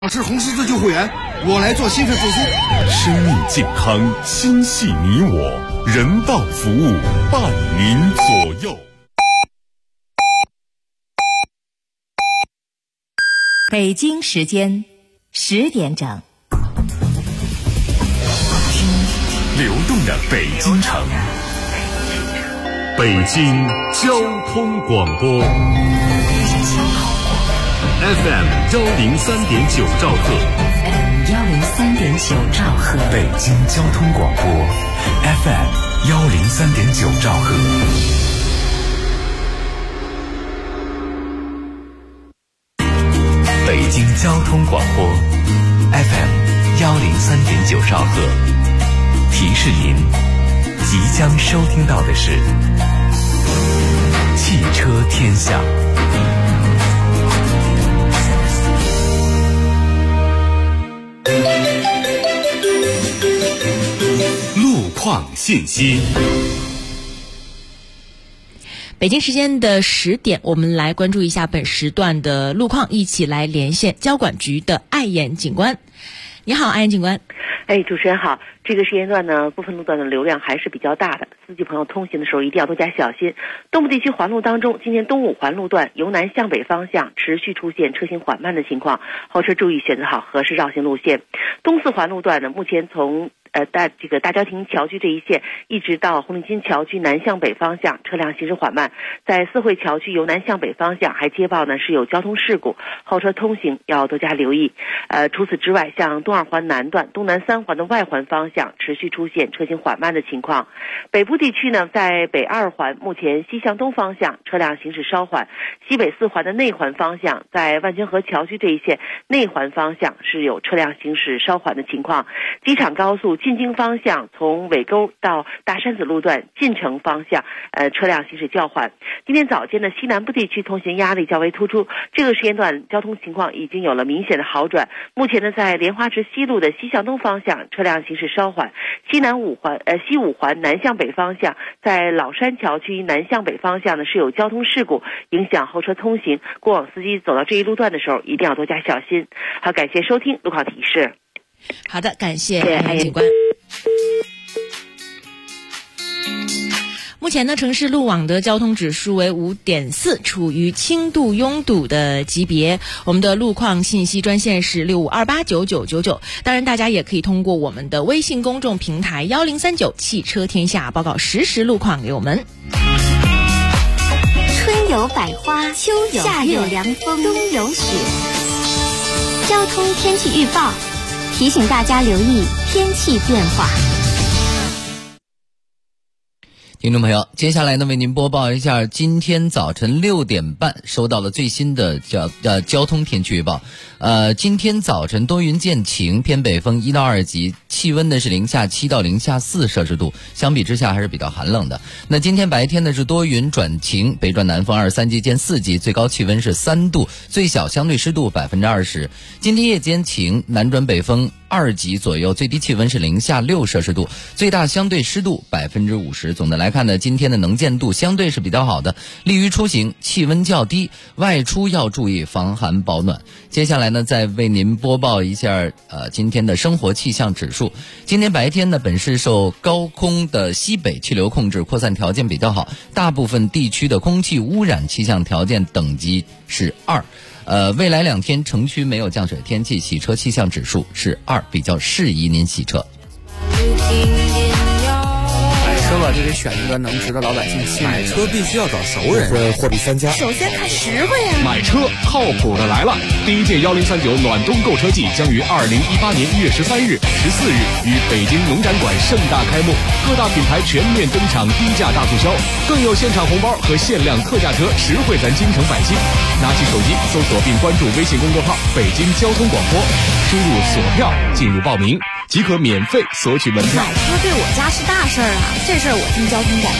我是红十字救护员，我来做心肺复苏。 生命健康，心系你我，人道服务，伴您左右。 北京时间10点整， 听流动的北京城，北京交通广播。FM 103.9兆赫 FM 103.9兆赫， 北京交通广播 FM 103.9兆赫。北京交通广播 FM 103.9兆赫，提示您即将收听到的是汽车天下。路况信息。 北京时间的10点，我们来关注一下本时段的路况，一起来连线交管局的艾岩警官。你好，艾岩警官。 主持人好。这个时间段呢，部分路段的流量还是比较大的，司机朋友通行的时候一定要多加小心。东部地区环路当中，今天东五环路段由南向北方向持续出现车行缓慢的情况，后车注意选择好合适绕行路线。东四环路段呢，目前从大郊亭桥区这一线一直到红领巾桥区南向北方向车辆行驶缓慢，在四惠桥区由南向北方向还接报呢是有交通事故，后车通行要多加留意。除此之外，像东二环南段、东南三环的外环方向持续出现车行缓慢的情况。北部地区呢，在北二环目前西向东方向车辆行驶稍缓，西北四环的内环方向在万泉河桥区这一线内环方向是有车辆行驶稍缓的情况。机场高速进京方向从尾沟到大山子路段进城方向车辆行驶较缓。今天早间的西南部地区通行压力较为突出，这个时间段交通情况已经有了明显的好转。目前呢，在莲花池西路的西向东方向车辆行驶稍缓，西五环南向北方向在老山桥区南向北方向呢是有交通事故，影响后车通行，过往司机走到这一路段的时候一定要多加小心。好，感谢收听路况提示。 好的，感谢艾警官。目前呢，城市路网的交通指数为5.4，处于轻度拥堵的级别。我们的路况信息专线是65289999。当然，大家也可以通过我们的微信公众平台1039汽车天下报告实时路况给我们。 春有百花，秋有夏有凉风，冬有雪。交通天气预报提醒大家留意天气变化。 听众朋友，接下来呢，为您播报一下今天早晨6点半收到了最新的交通天气预报。今天早晨多云见晴，偏北风1到2级，气温呢是-7到-4摄氏度，相比之下还是比较寒冷的。那今天白天呢是多云转晴，北转南风23级见4级，最高气温是3度，最小相对湿度20%。今天夜间晴，南转北风2级左右，最低气温是-6摄氏度，最大相对湿度50%。总的来看呢，今天的能见度相对是比较好的，利于出行，气温较低，外出要注意防寒保暖。接下来呢，再为您播报一下今天的生活气象指数。今天白天呢，本市受高空的西北气流控制，扩散条件比较好，大部分地区的空气污染气象条件等级是2。未来2天城区没有降水天气，洗车气象指数是2，比较适宜您洗车。 买车吧，就得选一个能值得老百姓信任。 买车必须要找熟人，货比三家。 首先看实惠啊！ 买车靠谱的来了！第一届1039暖冬购车季将于2018年1月13日、14日于北京农展馆盛大开幕，各大品牌全面登场，低价大促销，更有现场红包和限量特价车，实惠咱京城百姓。拿起手机搜索并关注微信公众号“北京交通广播”，输入锁票进入报名，即可免费索取门票。 买车对我家是大事儿啊，这事儿我听交通广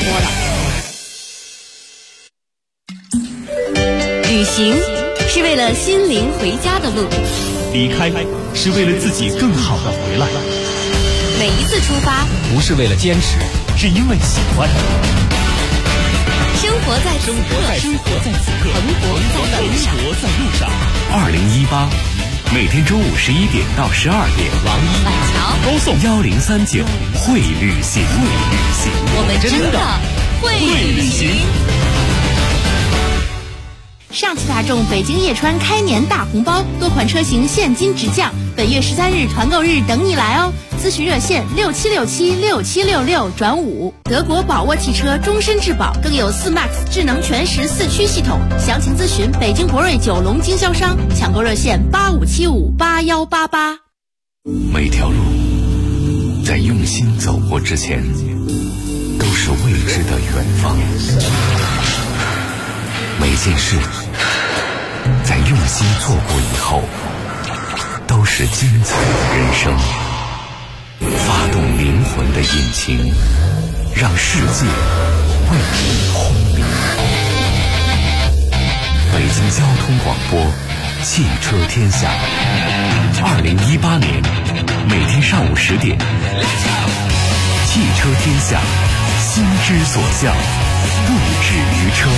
播的。 旅行是为了心灵回家的路， 离开是为了自己更好的回来。 每一次出发不是为了坚持，是因为喜欢。 生活在此刻， 生活在此刻， 蓬勃在路上。 2018 每天中午11点到12点， 王一、晚桥高送1039会旅行， 我们真的会旅行。 上汽大众北京叶川开年大红包，多款车型现金直降，本月13日团购日等你来哦！咨询热线67676766转5。德国宝沃汽车终身质保，更有4MAX 智能全时4驱系统。详情咨询北京博瑞九龙经销商，抢购热线85758188。 每条路在用心走过之前，都是未知的远方。每件事在用心做过以后，都是精彩的人生。发动灵魂的引擎，让世界为你轰鸣。北京交通广播，汽车天下。2018年每天上午10点，汽车天下，心之所向，不止于车。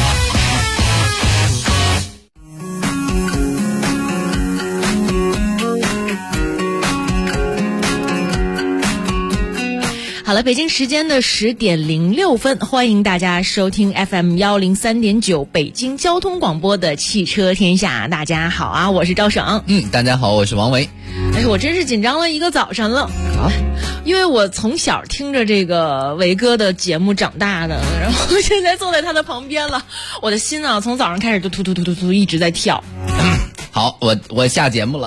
好了，北京时间的10点06分，欢迎大家收听 FM 103.9北京交通广播的汽车天下。大家好啊，我是赵省。 大家好，我是王维。 但是我真是紧张了一个早晨了啊，因为我从小听着这个维哥的节目长大的，然后现在坐在他的旁边了，我的心啊从早上开始就突突突突突一直在跳。 好，我下节目了。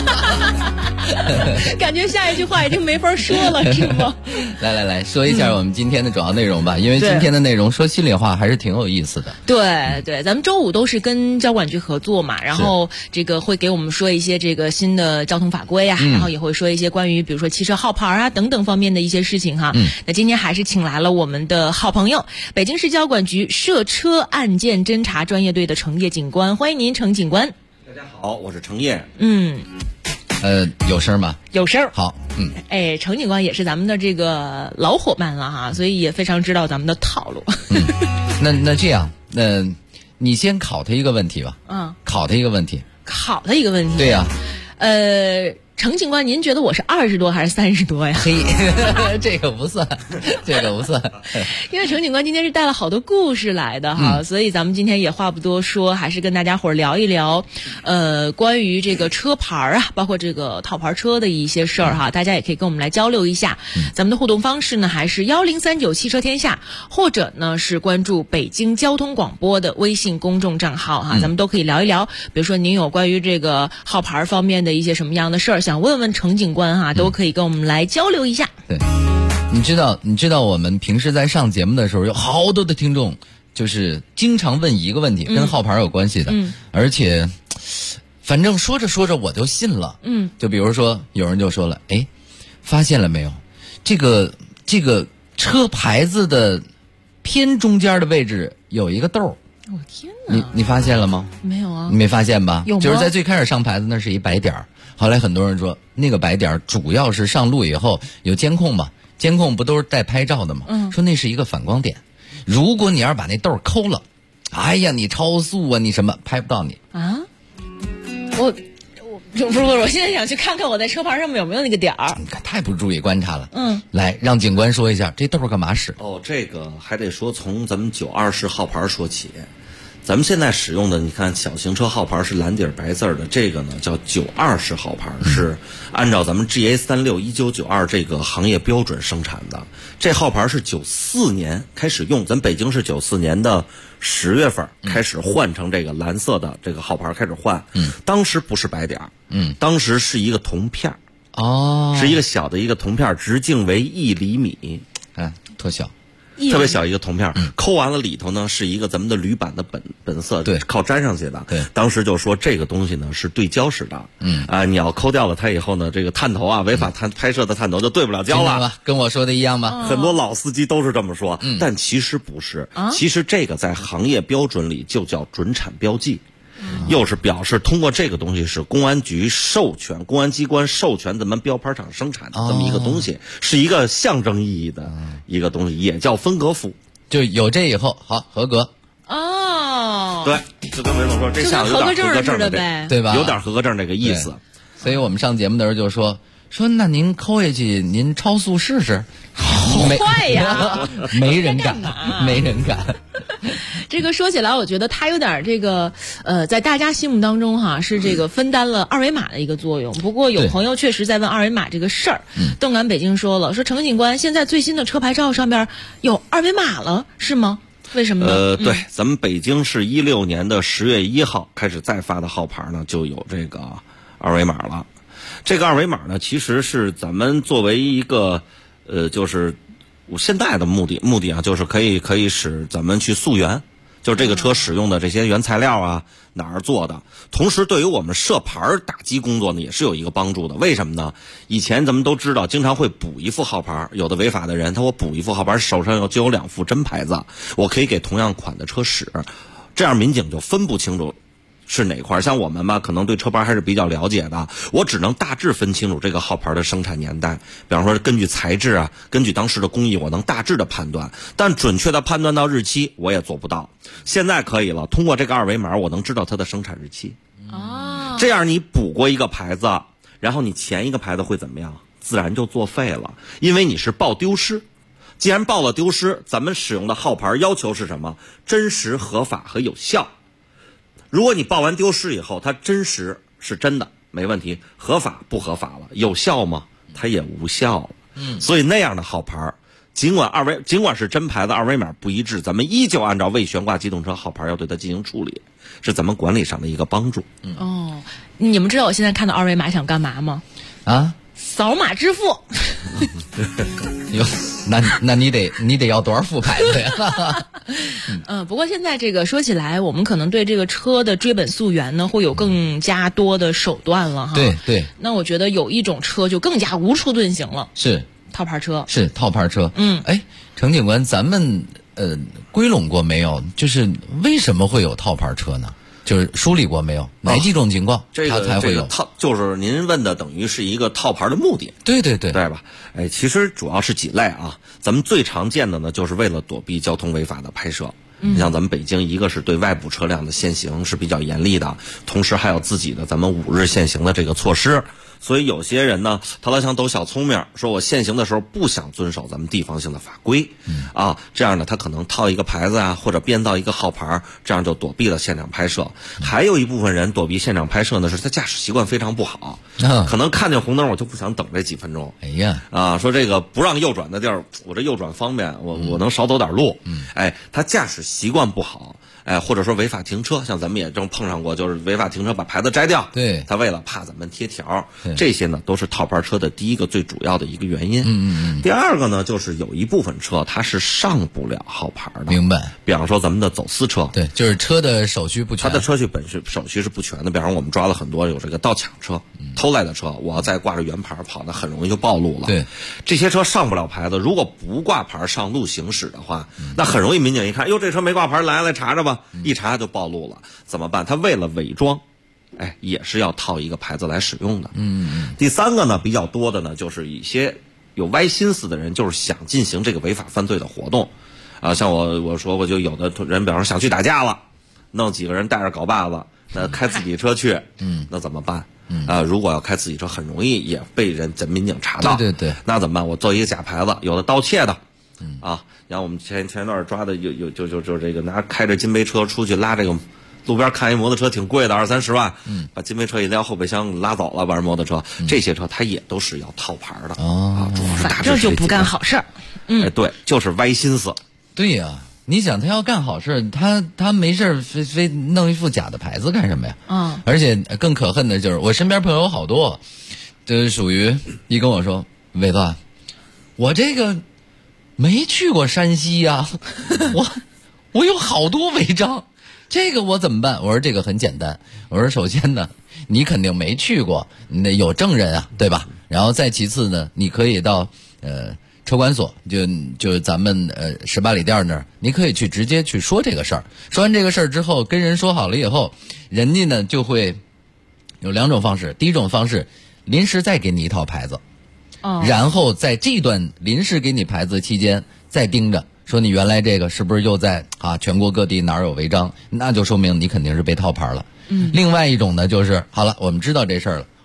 感觉下一句话已经没法说了，是吗？ 来说一下我们今天的主要内容吧，因为今天的内容说心里话还是挺有意思的。 对，咱们周五都是跟交管局合作嘛，然后这个会给我们说一些这个新的交通法规啊，然后也会说一些关于比如说汽车号牌啊等等方面的一些事情哈。那今天还是请来了我们的好朋友，北京市交管局涉车案件侦查专业队的程业警官，欢迎您，程警官。 大家好，我是程业。 有声吗？ 有声。 好， 程警官也是咱们的这个老伙伴了哈，所以也非常知道咱们的套路。 那这样，你先考他一个问题吧。考他一个问题。对呀。 程警官，您觉得我是20多还是30多呀？ 嘿，这个不算。 因为程警官今天是带了好多故事来的哈，所以咱们今天也话不多说，还是跟大家伙儿聊一聊，关于这个车牌啊，包括这个套牌车的一些事儿哈，大家也可以跟我们来交流一下。咱们的互动方式呢，还是1039汽车天下，或者呢是关注北京交通广播的微信公众账号哈，咱们都可以聊一聊。比如说您有关于这个号牌方面的一些什么样的事儿，想问问程警官哈，都可以跟我们来交流一下。 对，你知道我们平时在上节目的时候，有好多的听众就是经常问一个问题，跟号牌有关系的，而且反正说着说着我就信了。就比如说有人就说了，发现了没有，这个车牌子的偏中间的位置有一个豆。 我天哪！ 你发现了吗？ 没有啊。 你没发现吧？ 有吗？ 就是在最开始上牌子那是一白点儿，后来很多人说那个白点儿主要是上路以后有监控嘛，监控不都是带拍照的吗？说那是一个反光点，如果你要是把那豆抠了，哎呀，你超速啊，你什么拍不到你啊？我现在想去看看我在车牌上面有没有那个点儿。 你看太不注意观察了。来让警官说一下这豆干嘛使？ 这个还得说从咱们920式号牌说起。咱们现在使用的，你看小型车号牌是蓝底白字的，这个呢叫92式号牌，是按照咱们 GA361992这个行业标准生产的。这号牌是94年开始用，咱北京市94年的10月份开始换成这个蓝色的这个号牌开始换。当时不是白点，当时是一个铜片，是一个小的一个铜片，直径为1厘米， 特小。 特别小一个铜片，抠完了里头呢是一个咱们的铝板的本色，对，靠粘上去的。对，当时就说这个东西呢是对焦式的，你要抠掉了它以后呢，这个探头啊，违法拍摄的探头就对不了焦了。 跟我说的一样吧？ 很多老司机都是这么说，但其实不是，其实这个在行业标准里就叫准产标记。又是表示通过这个东西是公安局授权，公安机关授权咱们标牌厂生产的这么一个东西，是一个象征意义的一个东西，也叫分隔符。 就有这以后好合格。 对，就跟韦总说，这像有点合格证的呗， 对吧？ 有点合格证这个意思。 所以我们上节目的时候就说那您抠下去，您超速试试。 好坏呀， 没人敢，没人敢。 这个说起来，我觉得他有点这个在大家心目当中哈是这个分担了二维码的一个作用。不过有朋友确实在问二维码这个事儿。动感北京说程警官，现在最新的车牌照上边有二维码了，是吗？为什么呢？ 对，咱们北京市16年的10月1号开始再发的号牌呢，就有这个二维码了。这个二维码呢，其实是咱们作为一个就是现在的目的啊，就是可以使咱们去溯源，就是这个车使用的这些原材料啊，哪儿做的。同时，对于我们设牌打击工作呢，也是有一个帮助的。为什么呢？以前咱们都知道，经常会补一副号牌，有的违法的人，我补一副号牌，手上就有2副真牌子，我可以给同样款的车使，这样民警就分不清楚是哪块。像我们吧，可能对车牌还是比较了解的，我只能大致分清楚这个号牌的生产年代，比方说根据材质啊，根据当时的工艺，我能大致的判断，但准确的判断到日期我也做不到。现在可以了，通过这个二维码我能知道它的生产日期。这样你补过一个牌子，然后你前一个牌子会怎么样？自然就作废了，因为你是报丢失。既然报了丢失，咱们使用的号牌要求是什么？真实、合法和有效。如果你报完丢失以后，它真实是真的没问题，合法不合法了，有效吗？它也无效了。所以那样的号牌，尽管是真牌子，二维码不一致，咱们依旧按照未悬挂机动车号牌要对它进行处理，是咱们管理上的一个帮助。 你们知道我现在看到二维码想干嘛吗？扫码支付。 哟，那你得要多少副牌子呀？ 不过现在这个说起来，我们可能对这个车的追本溯源呢，会有更加多的手段了哈。 对。 那我觉得有一种车就更加无处遁形了， 是套牌车。 是套牌车。程警官，咱们归拢过没有？就是为什么会有套牌车呢？就是梳理过没有？哪几种情况它才会有？ 就是您问的等于是一个套牌的目的。 对吧？其实主要是几类啊。咱们最常见的呢，就是为了躲避交通违法的拍摄。你像咱们北京，一个是对外部车辆的限行是比较严厉的，同时还有自己的咱们5日限行的这个措施。所以有些人呢，他老想抖小聪明，说我限行的时候不想遵守咱们地方性的法规，这样呢，他可能套一个牌子啊，或者编造一个号牌，这样就躲避了现场拍摄。还有一部分人躲避现场拍摄呢，是他驾驶习惯非常不好，可能看见红灯我就不想等这几分钟。说这个不让右转的地儿，我这右转方便，我能少走点路。他驾驶习惯不好。或者说违法停车，像咱们也正碰上过，就是违法停车把牌子摘掉。 对， 他为了怕咱们贴条，这些呢都是套牌车的第一个最主要的一个原因。第二个呢，就是有一部分车它是上不了号牌的。 明白。 比方说咱们的走私车， 对，就是车的手续不全， 它的车序手续是不全的。比方说我们抓了很多有这个盗抢车、偷来的车，我要再挂着原牌跑，那很容易就暴露了。 对， 这些车上不了牌子，如果不挂牌上路行驶的话，那很容易民警一看，哟，这车没挂牌，来查查吧。一查就暴露了，怎么办？他为了伪装，也是要套一个牌子来使用的。第三个呢，比较多的呢，就是一些有歪心思的人，就是想进行这个违法犯罪的活动。像我说过，就有的人，比方说想去打架了，弄几个人带着镐把子，那开自己车去，那怎么办？如果要开自己车，很容易也被民警查到。 对， 那怎么办？我做一个假牌子，有的盗窃的。然后我们前一段抓的有就这个开着金杯车出去拉这个路边看一摩托车挺贵的20-30万，把金杯车一撩后备箱拉走了，玩摩托车，这些车它也都是要套牌的。主要是反正就不干好事儿。 对，就是歪心思。 对呀，你想他要干好事，他没事非弄一副假的牌子干什么呀？而且更可恨的就是我身边朋友好多，就是属于一跟我说，伟子，我这个没去过山西呀，我有好多违章，这个我怎么办？我说这个很简单，我说首先呢，你肯定没去过，你得有证人啊，对吧？然后再其次呢，你可以到车管所，就咱们18里店那儿，你可以直接去说这个事儿。说完这个事儿之后，跟人说好了以后，人家呢就会有2种方式。第一种方式，临时再给你一套牌子。然后在这段临时给你牌子期间，再盯着说你原来这个是不是又在全国各地哪儿有违章，那就说明你肯定是被套牌了。另外一种呢，就是好了，我们知道这事儿了，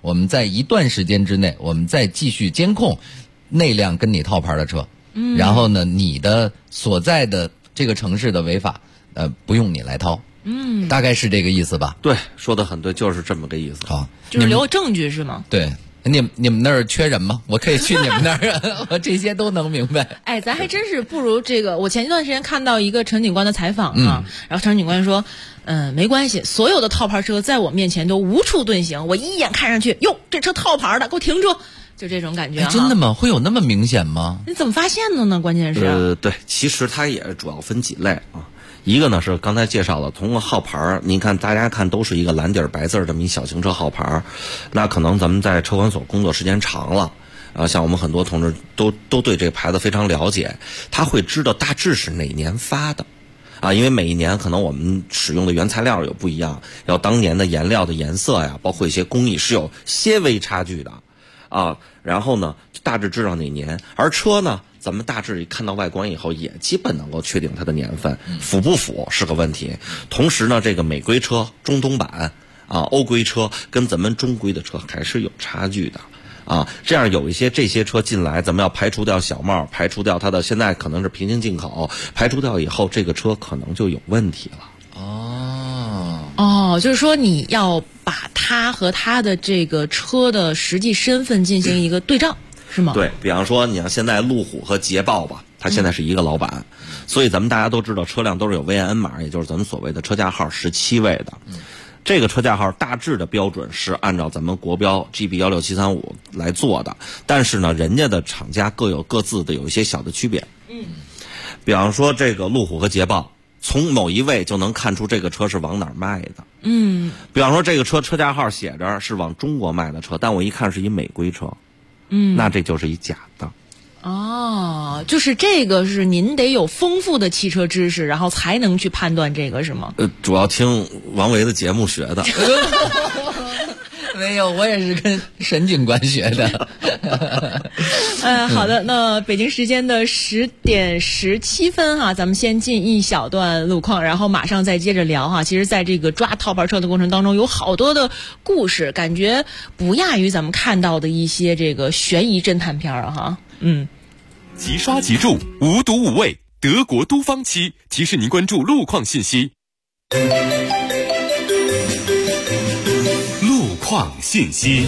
我们在一段时间之内，我们再继续监控那辆跟你套牌的车，然后呢，你的所在的这个城市的违法，不用你来掏，大概是这个意思吧？ 对，说得很对，就是这么个意思。 好， 就是留证据是吗？ 对。你们那儿缺人吗？我可以去你们那儿，我这些都能明白。 哎，咱还真是不如这个。我前一段时间看到一个陈警官的采访啊，然后陈警官说，没关系，所有的套牌车在我面前都无处遁形，我一眼看上去，哟，这车套牌的，给我停住，就这种感觉。 真的吗？会有那么明显吗？ 你怎么发现的呢？关键是对，其实它也主要分几类啊。一个呢是刚才介绍了，通过号牌，您看大家看都是一个蓝底白字这么一小型车号牌，那可能咱们在车管所工作时间长了，像我们很多同志都对这个牌子非常了解，他会知道大致是哪年发的，因为每一年可能我们使用的原材料有不一样，要当年的颜料的颜色呀，包括一些工艺是有些微差距的，然后呢大致知道哪年，而车呢。咱们大致看到外观以后，也基本能够确定它的年份，符不符是个问题。同时呢，这个美规车、中东版欧规车跟咱们中规的车还是有差距的这样有一些这些车进来，咱们要排除掉小帽，排除掉它的现在可能是平行进口，排除掉以后，这个车可能就有问题了。 就是说你要把它和它的这个车的实际身份进行一个对照。是吗？ 对，比方说你像现在路虎和捷豹吧，它现在是一个老板，所以咱们大家都知道车辆都是有 VIN 码，也就是咱们所谓的车架号17位的。这个车架号大致的标准是按照咱们国标 GB16735 来做的，但是呢，人家的厂家各有各自的有一些小的区别。比方说这个路虎和捷豹，从某一位就能看出这个车是往哪儿卖的。比方说这个车架号写着是往中国卖的车，但我一看是一美规车。那这就是一假的。 就是这个是您得有丰富的汽车知识，然后才能去判断这个是吗？ 主要听王维的节目学的。 没有，我也是跟沈警官学的。 好的，那北京时间的10点17分咱们先进一小段路况，然后马上再接着聊其实在这个抓套牌车的过程当中，有好多的故事，感觉不亚于咱们看到的一些这个悬疑侦探片即刷即住，无毒无味，德国都方漆提示您关注路况信息。路况信息。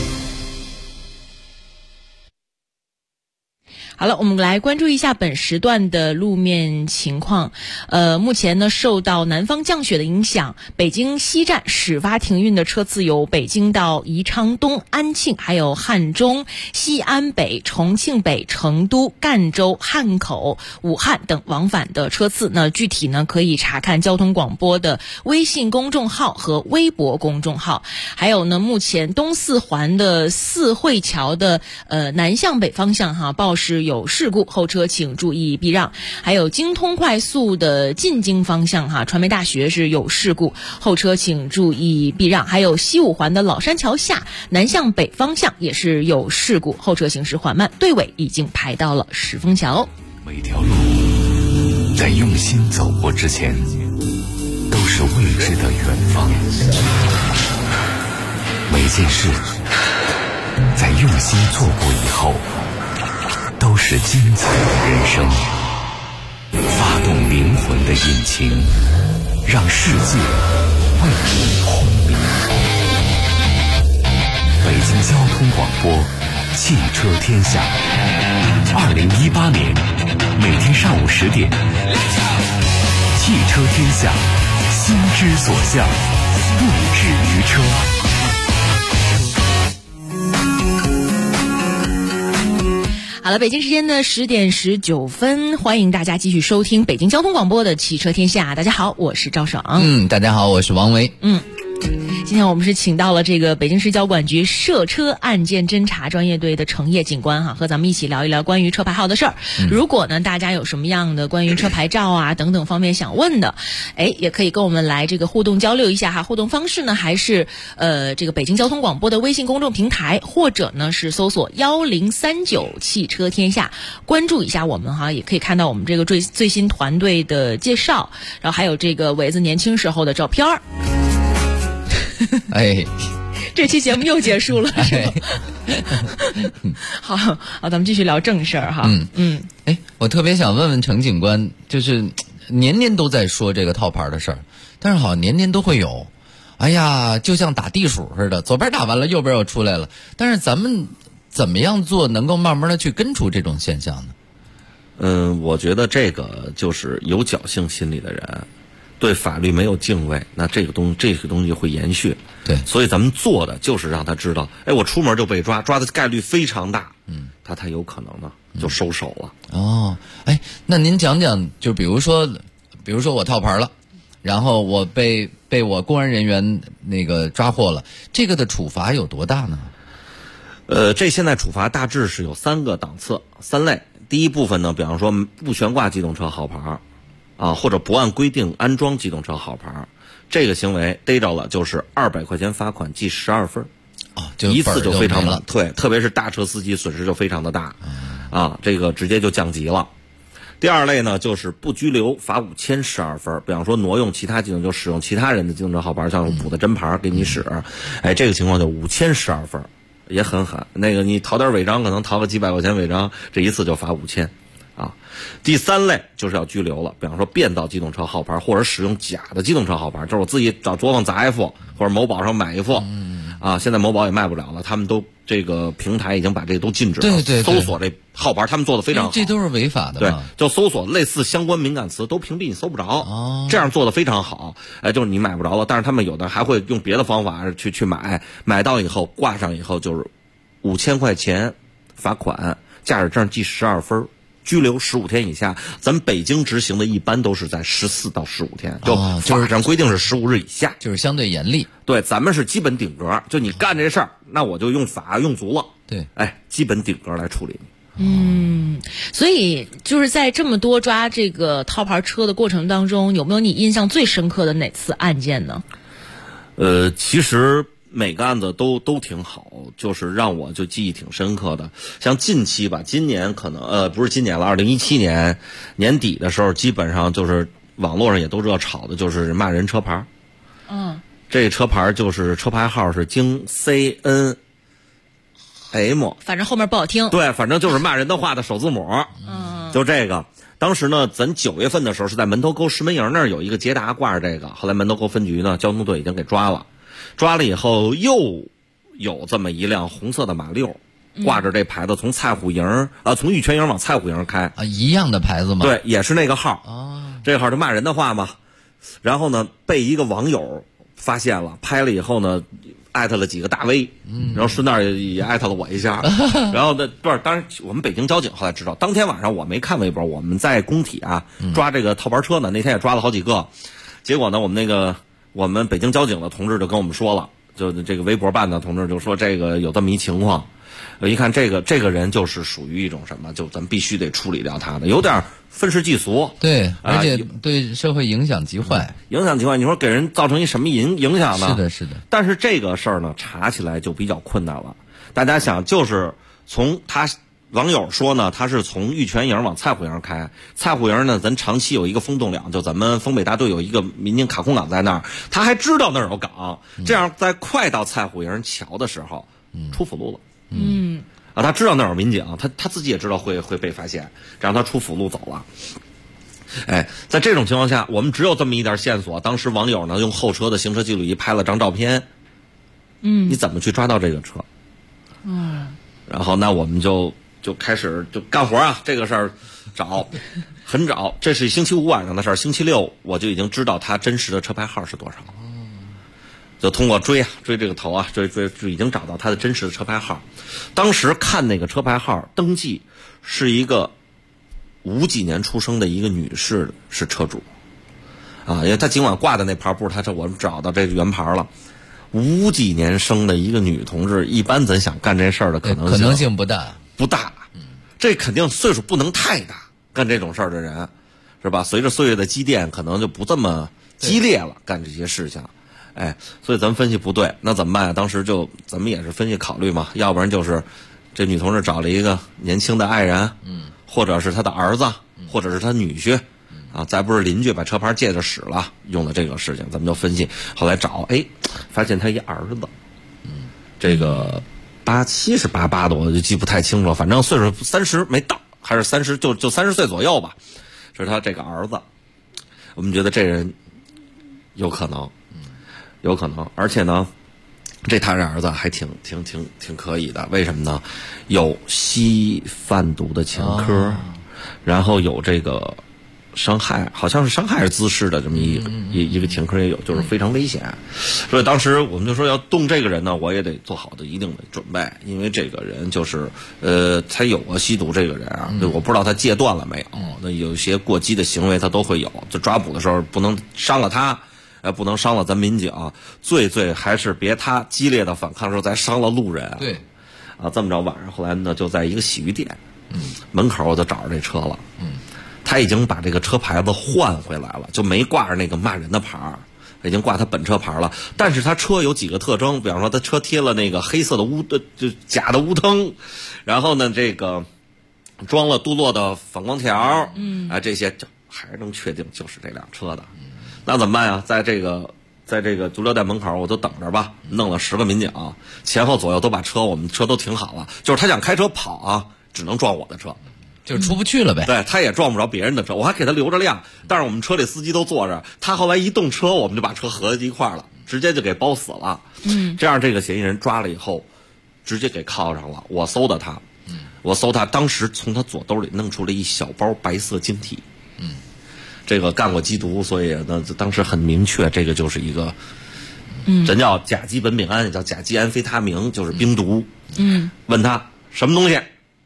好了，我们来关注一下本时段的路面情况。目前呢，受到南方降雪的影响，北京西站始发停运的车次有北京到宜昌东、安庆，还有汉中、西安北、重庆北、成都、赣州、汉口、武汉等往返的车次。那具体呢，可以查看交通广播的微信公众号和微博公众号。还有呢，目前东四环的四惠桥的南向北方向报时有事故，后车请注意避让。还有京通快速的进京方向传媒大学是有事故，后车请注意避让。还有西五环的老山桥下南向北方向也是有事故，后车行驶缓慢，队尾已经排到了石峰桥。 每条路在用心走过之前，都是未知的远方。每件事在用心做过以后，都是精彩的人生。发动灵魂的引擎，让世界为你轰鸣。北京交通广播，汽车天下。2018年每天上午10点，汽车天下，心之所向，不止于车。 好了，北京时间的10点19分，欢迎大家继续收听北京交通广播的汽车天下。大家好，我是赵爽。 大家好，我是王维。 今天我们是请到了这个北京市交管局涉车案件侦查专业队的程烨警官和咱们一起聊一聊关于车牌号的事儿。如果呢大家有什么样的关于车牌照等等方面想问的，也可以跟我们来这个互动交流一下互动方式呢还是这个北京交通广播的微信公众平台，或者呢是搜索1039汽车天下，关注一下我们也可以看到我们这个最新团队的介绍，然后还有这个伟子年轻时候的照片儿。 这期节目又结束了，是吧？好，咱们继续聊正事儿哈。 我特别想问问程警官，就是年年都在说这个套牌的事儿，但是好像年年都会有。哎呀，就像打地鼠似的，左边打完了，右边又出来了。但是咱们怎么样做能够慢慢的去根除这种现象呢？ 我觉得这个就是有侥幸心理的人，对法律没有敬畏，那这个东西会延续。 对， 所以咱们做的就是让他知道，我出门就被抓的概率非常大，他才有可能呢就收手了。 那您讲讲，就比如说我套牌了，然后我被我公安人员那个抓获了，这个的处罚有多大呢？ 这现在处罚大致是有3个档次，3类。第一部分呢，比方说不悬挂机动车号牌或者不按规定安装机动车号牌，这个行为逮着了就是200块钱罚款，记12分。 就一次就非常了。 对，特别是大车司机损失就非常的大，这个直接就降级了。第二类呢，就是不拘留，罚5000 12分。比方说挪用其他机动车，使用其他人的机动车号牌，像补的真牌给你使，这个情况就5000 12分，也很狠。那个你逃点违章，可能逃个几百块钱违章，这一次就罚5000。第三类就是要拘留了，比方说变造机动车号牌，或者使用假的机动车号牌，就是我自己找作坊砸一副，或者某宝上买一副。现在某宝也卖不了了，他们都这个平台已经把这个都禁止了。 对， 搜索这号牌他们做的非常好， 这都是违法的。 对，就搜索类似相关敏感词都屏蔽，你搜不着。这样做的非常好。就是你买不着了，但是他们有的还会用别的方法去买，买到以后挂上以后就是5000块钱罚款，驾驶证记12分。拘留15天以下，咱北京执行的一般都是在14到15天，就法上规定是15日以下， 就是相对严厉。 对，咱们是基本顶格，就你干这事儿，那我就用法用足了。 对， 基本顶格来处理你。 所以就是在这么多抓这个套牌车的过程当中，有没有你印象最深刻的哪次案件呢？ 其实每个案子都挺好，就是让我就记忆挺深刻的。像近期吧，今年可能不是今年了，2017年年底的时候，基本上就是网络上也都热炒的，就是骂人车牌。这车牌就是车牌号是京 CNM， 反正后面不好听。 对，反正就是骂人的话的首字母。就这个。当时呢，咱9月份的时候是在门头沟石门营那儿有一个捷达挂着这个，后来门头沟分局呢交通队已经给抓了。抓了以后，又有这么一辆红色的马六，挂着这牌子，从蔡虎营从玉泉营往蔡虎营开一样的牌子吗？ 对，也是那个号这个号就骂人的话嘛。然后呢，被一个网友发现了，拍了以后呢，艾特了几个大 V，然后顺带也艾特了我一下。然后呢，不是，当然我们北京交警后来知道，当天晚上我没看微博，我们在工体抓这个套牌车呢，那天也抓了好几个。结果呢，我们北京交警的同志就跟我们说了，就这个微博办的同志就说这个有这么一情况，一看这个人就是属于一种什么，就咱们必须得处理掉他的，有点愤世嫉俗。 对，而且对社会影响极坏。 影响极坏，你说给人造成一什么影响呢？ 是的。 但是这个事儿呢，查起来就比较困难了。大家想，就是从网友说呢，他是从玉泉营往蔡虎营开，蔡虎营呢，咱长期有一个风洞两，就咱们丰北大队有一个民警卡空港在那儿，他还知道那儿有港，这样在快到蔡虎营桥的时候，出辅路了。他知道那儿有民警，他自己也知道会被发现，让他出辅路走了。在这种情况下，我们只有这么一点线索。当时网友呢用后车的行车记录仪拍了张照片，你怎么去抓到这个车？然后那我们就开始就干活啊，这个事儿很找，这是星期5晚上的事儿，星期6我就已经知道他真实的车牌号是多少，就通过追这个头追已经找到他的真实的车牌号。当时看那个车牌号登记是一个50几年出生的一个女士是车主因为他尽管挂的那牌不是他车，我们找到这个原牌了。50几年生的一个女同志，一般咱想干这事儿的可能性不大。 这肯定岁数不能太大，干这种事儿的人，是吧？随着岁月的积淀，可能就不这么激烈了，干这些事情。所以咱们分析不对，那怎么办呀？当时咱们也是分析考虑嘛，要不然就是这女同志找了一个年轻的爱人，或者是她的儿子，或者是她女婿，再不是邻居把车牌借着使了，用的这个事情，咱们就分析。后来找，发现他一儿子， 这个87是88的，我就记不太清楚了，反正岁数30没到，还是30就30岁左右吧。是他这个儿子，我们觉得这人有可能，而且呢，他这儿子还挺可以的。为什么呢？有吸贩毒的前科，然后有这个伤害，好像是伤害滋事的这么一个前科也有，就是非常危险。所以当时我们就说要动这个人呢，我也得做好的一定的准备，因为这个人就是他有过吸毒这个人啊，我不知道他戒断了没有。那有些过激的行为他都会有，就抓捕的时候不能伤了他。不能伤了咱民警，最还是别他激烈的反抗的时候再伤了路人。 对， 这么着晚上后来呢，就在一个洗浴店，门口我就找着这车了。他已经把这个车牌子换回来了，就没挂着那个骂人的牌儿，已经挂他本车牌了。但是他车有几个特征，比方说他车贴了那个黑色的就假的乌灯，然后呢这个装了镀铬的反光条，这些就还是能确定就是这辆车的。那怎么办呀？在这个足疗店门口我就等着吧，弄了10个民警，前后左右都把我们车都停好了。就是他想开车跑只能撞我的车， 就是出不去了呗。 对，他也撞不着别人的车，我还给他留着辆，但是我们车里司机都坐着，他后来一动车，我们就把车合在一块了，直接就给包死了。这样这个嫌疑人抓了以后，直接给铐上了。我搜的他，当时从他左兜里弄出了一小包白色晶体。这个干过缉毒，所以呢，当时很明确，这个就是一个，咱叫甲基苯丙胺，也叫甲基安非他明，就是冰毒。问他什么东西？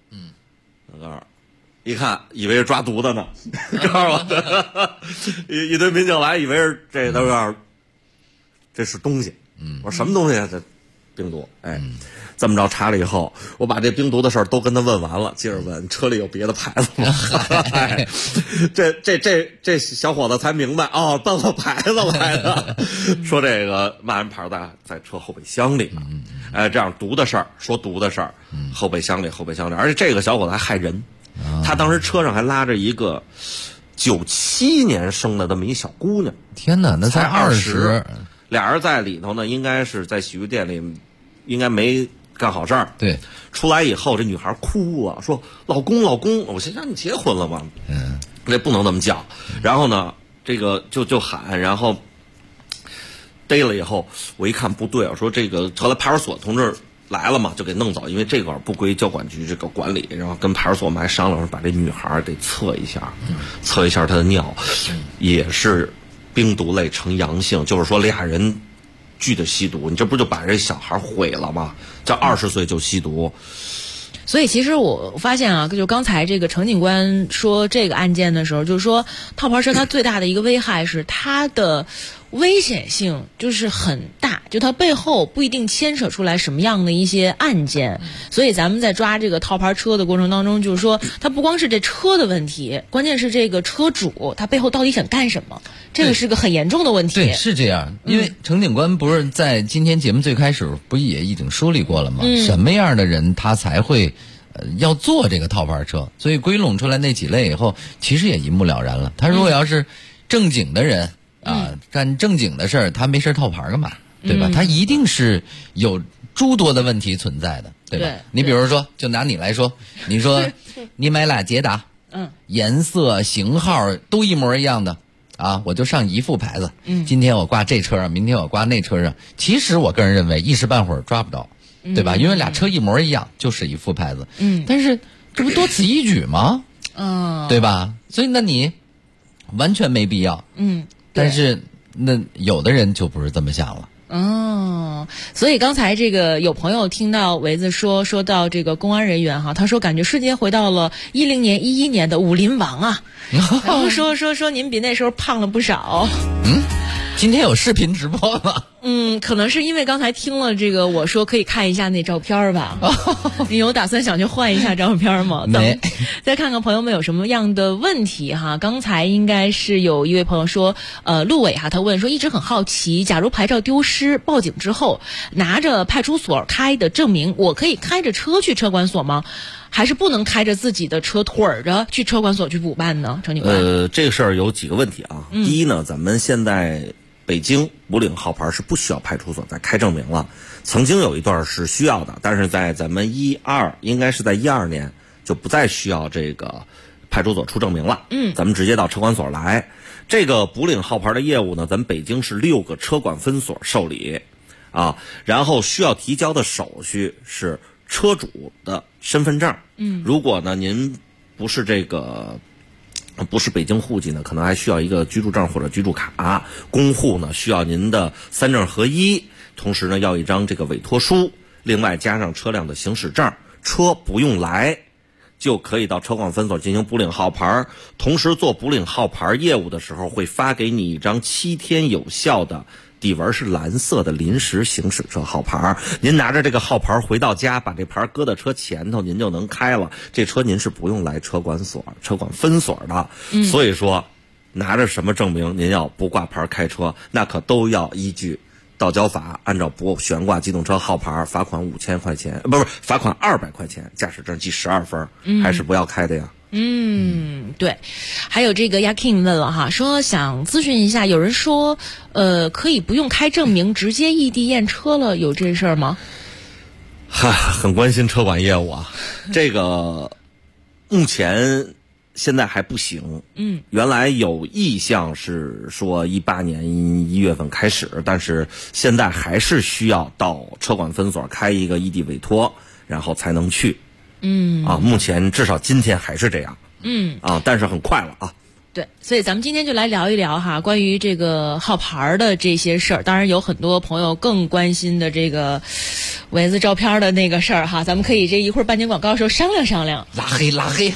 一看以为是抓毒的呢，告诉我，一堆民警来，以为是这都是，这是东西。我说什么东西啊？这冰毒。这么着查了以后，我把这冰毒的事儿都跟他问完了，接着问车里有别的牌子吗？这小伙子才明白奔了牌子来的，说这个骂人牌在车后备箱里呢。这样毒的事儿，说毒的事儿，后备箱里，而且这个小伙子还害人，他当时车上还拉着一个97年生的这么一小姑娘。 天哪，那才20， 俩人在里头呢，应该是在洗浴店里，应该没干好事儿。 对， 出来以后这女孩哭了，说老公，我心想你结婚了吗？这不能这么叫。然后呢，这个就喊，然后逮了以后，我一看不对，我说这个后来派出所同志来了嘛，就给弄走，因为这块不归交管局这个管理。然后跟派出所我们还商量说，把这女孩得测一下她的尿，也是冰毒类呈阳性，就是说俩人聚的吸毒，你这不就把这小孩毁了吗？这20岁就吸毒。 所以其实我发现就刚才这个程警官说这个案件的时候，就是说套牌车它最大的一个危害是它的危险性就是很大，就它背后不一定牵扯出来什么样的一些案件。所以咱们在抓这个套牌车的过程当中，就是说它不光是这车的问题，关键是这个车主他背后到底想干什么，这个是个很严重的问题。 对，是这样。因为程警官不是在今天节目最开始不也已经梳理过了吗？什么样的人他才会要做这个套牌车，所以归拢出来那几类以后，其实也一目了然了。他如果要是正经的人干正经的事儿，他没事套牌干嘛？对吧？他一定是有诸多的问题存在的，对吧？你比如说，就拿你来说，你说你买俩捷达，颜色型号都一模一样的我就上一副牌子，今天我挂这车上，明天我挂那车上。其实我个人认为一时半会儿抓不着，对吧？因为俩车一模一样，就是一副牌子。但是这不多此一举吗？对吧？所以那你完全没必要。但是那有的人就不是这么想了。 所以刚才这个有朋友听到维子说到这个公安人员他说感觉瞬间回到了10年、11年的武林王然后说您比那时候胖了不少。 今天有视频直播吗？ 可能是因为刚才听了这个我说可以看一下那照片吧。你有打算想去换一下照片吗？ 没。 再看看朋友们有什么样的问题刚才应该是有一位朋友说陆伟他问说一直很好奇，假如牌照丢失报警之后拿着派出所开的证明，我可以开着车去车管所吗？还是不能开着自己的车腿着去车管所去补办呢？程警官， 这个事儿有几个问题第一呢，咱们现在北京补领号牌是不需要派出所再开证明了，曾经有一段是需要的，但是在咱们应该是在12年就不再需要这个派出所出证明了。咱们直接到车管所来。这个补领号牌的业务呢，咱北京是6个车管分所受理啊，然后需要提交的手续是车主的身份证。如果呢您不是北京户籍呢，可能还需要一个居住证或者居住卡。公户呢需要您的3证合一，同时呢要一张这个委托书，另外加上车辆的行驶证。车不用来就可以到车管分所进行补领号牌，同时做补领号牌业务的时候会发给你一张7天有效的底纹是蓝色的临时行驶车号牌。您拿着这个号牌回到家，把这牌搁到车前头，您就能开了。这车您是不用来车管分所的。所以说拿着什么证明您要不挂牌开车，那可都要依据道交法，按照不悬挂机动车号牌罚款5000块钱，不是罚款200块钱，驾驶证记12分，还是不要开的呀。 对。还有这个亚 King 问了哈，说想咨询一下，有人说可以不用开证明直接异地验车了，有这事儿吗？ 很关心车管业务啊。这个目前现在还不行。原来有意向是说18年1月份开始，但是现在还是需要到车管分所开一个异地委托，然后才能去。目前至少今天还是这样。但是很快了啊。 对，所以咱们今天就来聊一聊哈，关于这个号牌的这些事儿。当然有很多朋友更关心的这个蚊子照片的那个事儿哈，咱们可以这一会儿半点广告的时候商量商量。 拉黑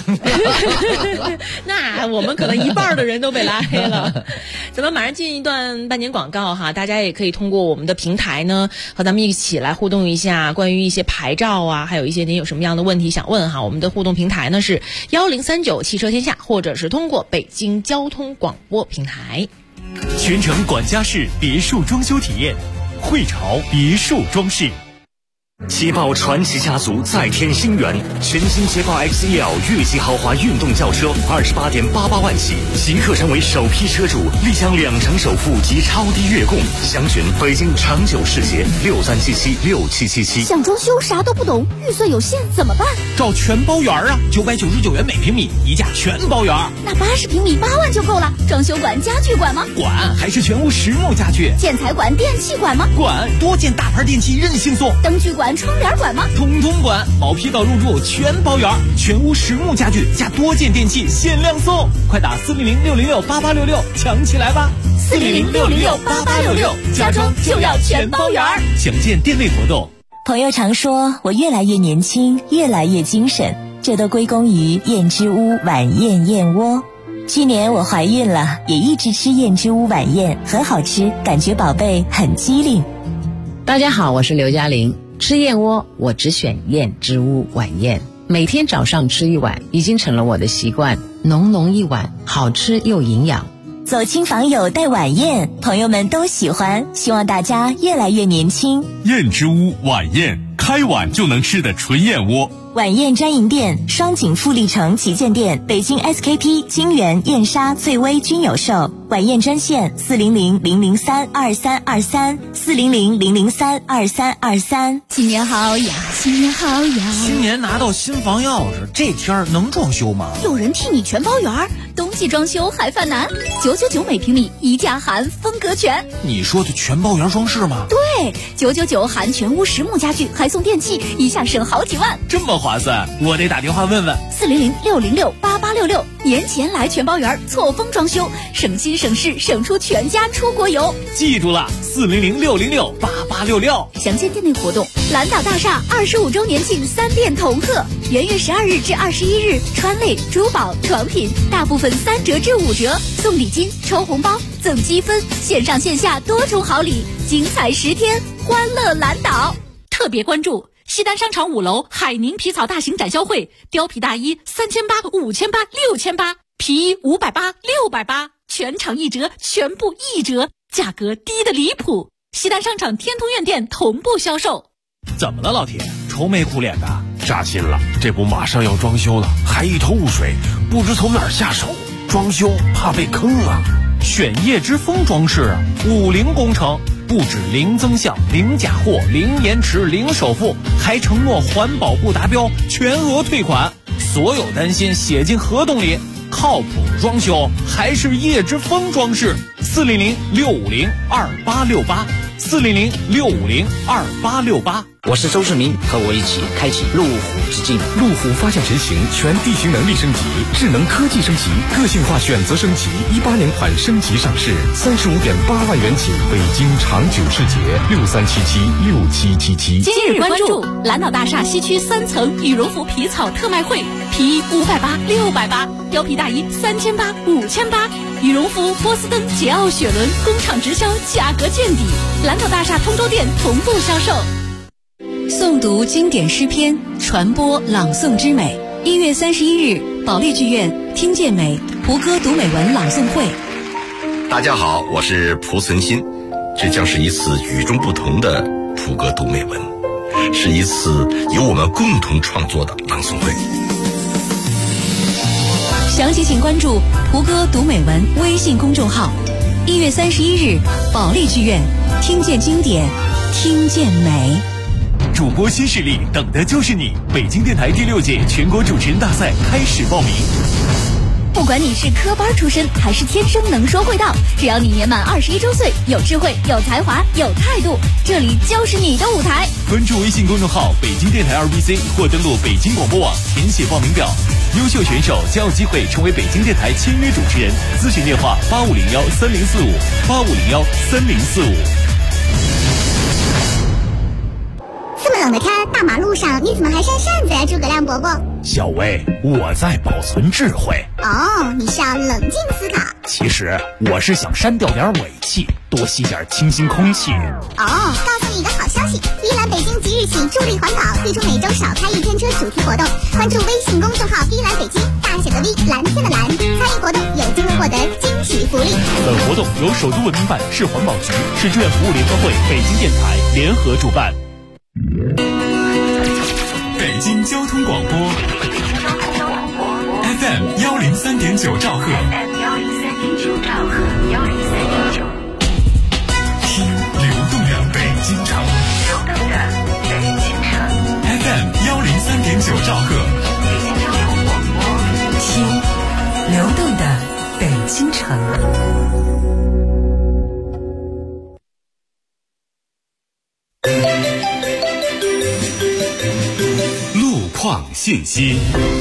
那我们可能一半的人都被拉黑了。咱们马上进一段半点广告哈，大家也可以通过我们的平台呢和咱们一起来互动一下，关于一些牌照啊，还有一些您有什么样的问题想问哈。我们的互动平台呢是1039汽车天下，或者是通过北京交通广播平台。 全程管家式别墅装修体验，汇潮别墅装饰。捷豹传奇家族再添新元，全新捷豹 XEL 越级豪华运动轿车28.88万起，即刻成为首批车主，立享2成首付及超低月供。详询北京长久世协63776777。 想装修啥都不懂，预算有限怎么办？ 找全包圆啊，999元每平米，一价全包圆。 那80平米8万就够了。装修管、家具管吗？ 管，还是全屋实木家具。 建材管、电器管吗？ 管，多件大牌电器任性送。 灯具管、窗帘管吗？ 通通管，毛坯到入住全包圆，全屋实木家具加多件电器限量送，快打400-606-8866抢起来吧！400-606-8866，家装就要全包圆。详见店内活动。 朋友常说我越来越年轻，越来越精神，这都归功于燕之屋晚宴燕窝。去年我怀孕了，也一直吃燕之屋晚宴，很好吃，感觉宝贝很机灵。 大家好，我是刘嘉玲。吃燕窝我只选燕之屋晚宴，每天早上吃一碗已经成了我的习惯，浓浓一碗，好吃又营养。 走亲访友带晚宴，朋友们都喜欢，希望大家越来越年轻。 燕之屋晚宴，开碗就能吃的纯燕窝。 晚宴专营店：双井富力城旗舰店、北京 SKP、金源、燕莎、翠微均有售。晚宴专线400-003-2323，400-003-2323。 新年好呀，新年好呀！ 新年拿到新房钥匙，这天儿能装修吗？ 有人替你全包圆，冬季装修还犯难，999每平米，一价含风格全。 你说的全包圆装饰吗？ 对，999含全屋实木家具，还送电器，一下省好几万， 这么划算，我得打电话问问。 400-606-8866，年前来全包圆，错峰装修，省心省事，省出全家出国游。 记住了，400-606-8866。 详见店内活动。蓝岛大厦25周年庆3店同贺，元月12日至21日，川类、珠宝、床品大部分3折至5折，送礼金、抽红包、赠积分，线上线下多重好礼，精彩10天，欢乐蓝岛。 特别关注西单商场5楼海宁皮草大型展销会，貂皮大衣3800、5800、6800，皮衣580、680，全场1折，全部1折，价格低得离谱。西单商场天通苑店同步销售。 怎么了，老铁？愁眉苦脸的？扎心了，这不马上要装修了，还一头雾水，不知从哪儿下手，装修怕被坑了。 选叶之峰装饰，5菱工程，不止零增项、零假货、零延迟、零首付，还承诺环保不达标全额退款，所有担心写进合同里。靠谱装修还是叶之峰装饰，400-650-2868，400-650-2868。 我是周世明，和我一起开启路虎之境。 路虎发现神行，全地形能力升级，智能科技升级，个性化选择升级。18年款升级上市，35.8万元起，北京长久世捷63776777。 今日关注蓝岛大厦西区3层羽绒服皮草特卖会，皮衣580、680，貂皮大衣3800、5800，羽绒服波司登、捷奥、雪伦工厂直销，价格见底。蓝岛大厦通州店同步销售。 诵读经典诗篇，传播朗诵之美。1月31日，保利剧院听见美蒲歌读美文朗诵会。 大家好，我是蒲存昕，这将是一次与众不同的蒲歌读美文，是一次由我们共同创作的朗诵会。 详情请关注蒲歌读美文微信公众号。1月31日，保利剧院听见经典，听见美。 主播新势力，等的就是你！北京电台第6届全国主持人大赛开始报名。 不管你是科班出身还是天生能说会道，只要你年满21周岁，有智慧、有才华、有态度，这里就是你的舞台。 关注微信公众号北京电台2BC 或登录北京广播网填写报名表，优秀选手将有机会成为北京电台签约主持人。咨询电话8501-3045，8501-3045。 这么冷的天，大马路上你怎么还扇扇子呀，诸葛亮伯伯？ 小薇，我在保存智慧。 哦，你是要冷静思考。 其实我是想删掉点尾气，多吸点清新空气。 哦，告诉你一个好消息，依兰北京即日起助力环保，推出每周少开1天车主题活动。关注微信公众号依兰北京，大写的 V， 蓝天的蓝，参与活动有机会获得惊喜福利。 本活动由首都文明办、市环保局、市志愿服务联合会、北京电台联合主办。 北京交通广播 FM 103.9兆赫，听流动的北京城，FM 103.9兆赫， 听流动的北京城。 信息。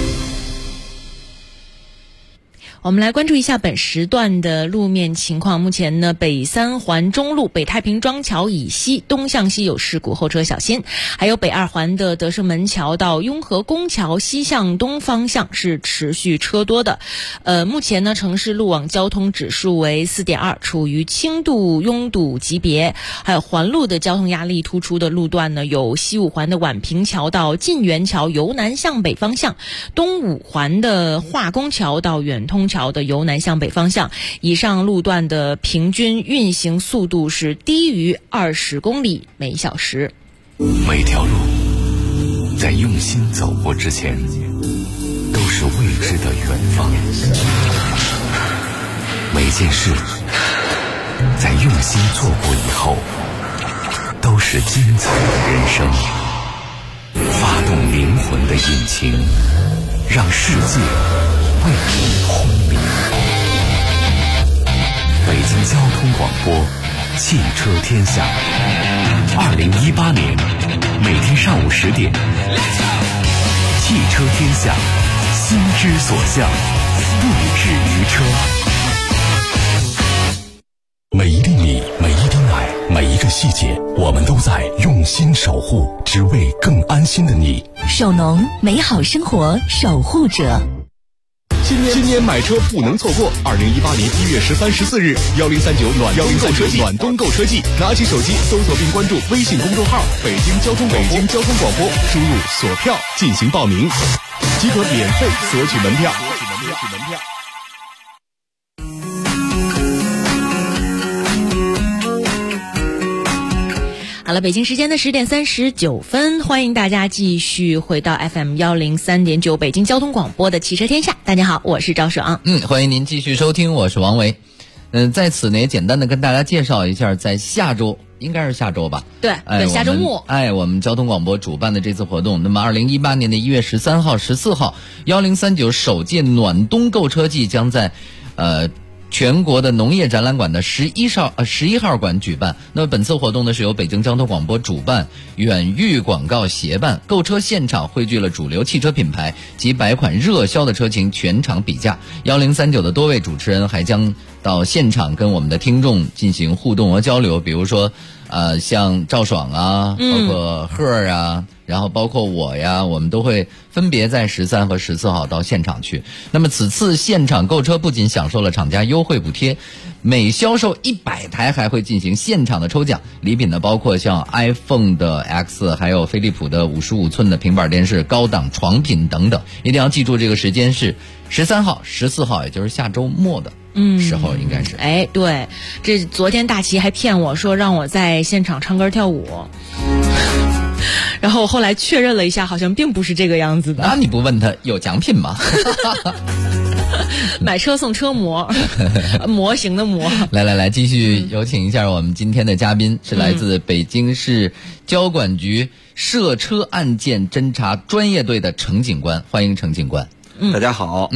我们来关注一下本时段的路面情况。目前呢，北三环中路北太平庄桥以西东向西有事故，后车小心。还有北二环的德胜门桥到雍和宫桥西向东方向是持续车多的。目前呢，城市路网交通指数为 4.2， 处于轻度拥堵级别。还有环路的交通压力突出的路段呢，有西五环的宛平桥到晋源桥由南向北方向，东五环的化工桥到远通桥的由南向北方向，以上路段的平均运行速度是低于20公里每小时。 每条路在用心走过之前，都是未知的远方。每件事在用心做过以后，都是精彩的人生。发动灵魂的引擎，让世界为你轰鸣。北京交通广播，汽车天下。2018年每天上午10点，汽车天下，心之所向，不止于车。 每一厘米，每一滴奶，每一个细节，我们都在用心守护，只为更安心的你。 首农，美好生活守护者。 今年买车不能错过！2018年1月13、14日，1039暖冬购车季，拿起手机搜索并关注微信公众号“北京交通广播”，输入锁票进行报名，即可免费索取门票。 好了，北京时间的10点39分，欢迎大家继续回到 FM 103.9北京交通广播的汽车天下。大家好，我是赵爽。 欢迎您继续收听，我是王维。 在此呢也简单的跟大家介绍一下，在下周应该是下周吧？ 对，下周末。 我们交通广播主办的这次活动，那么2018年的1月13号、14号，1039首届暖冬购车季将在全国的农业展览馆的11号馆举办。那么本次活动呢是由北京交通广播主办，远域广告协办。购车现场汇聚了主流汽车品牌及百款热销的车型，全场比价。1039的多位主持人还将到现场跟我们的听众进行互动和交流，比如说像赵爽啊，包括赫儿啊，然后包括我呀，我们都会分别在13和14号到现场去。那么此次现场购车不仅享受了厂家优惠补贴，每销售100台还会进行现场的抽奖，礼品呢包括像 iPhone 的 X， 还有飞利浦的55寸的平板电视、高档床品等等。一定要记住这个时间是13号、14号，也就是下周末的时候应该是。 对，这昨天大齐还骗我说让我在现场唱歌跳舞，然后后来确认了一下，好像并不是这个样子的。 那你不问他有奖品吗？ 买车送车模，模型的模。 来，继续有请一下我们今天的嘉宾，是来自北京市交管局涉车案件侦查专业队的程警官，欢迎程警官。 大家好。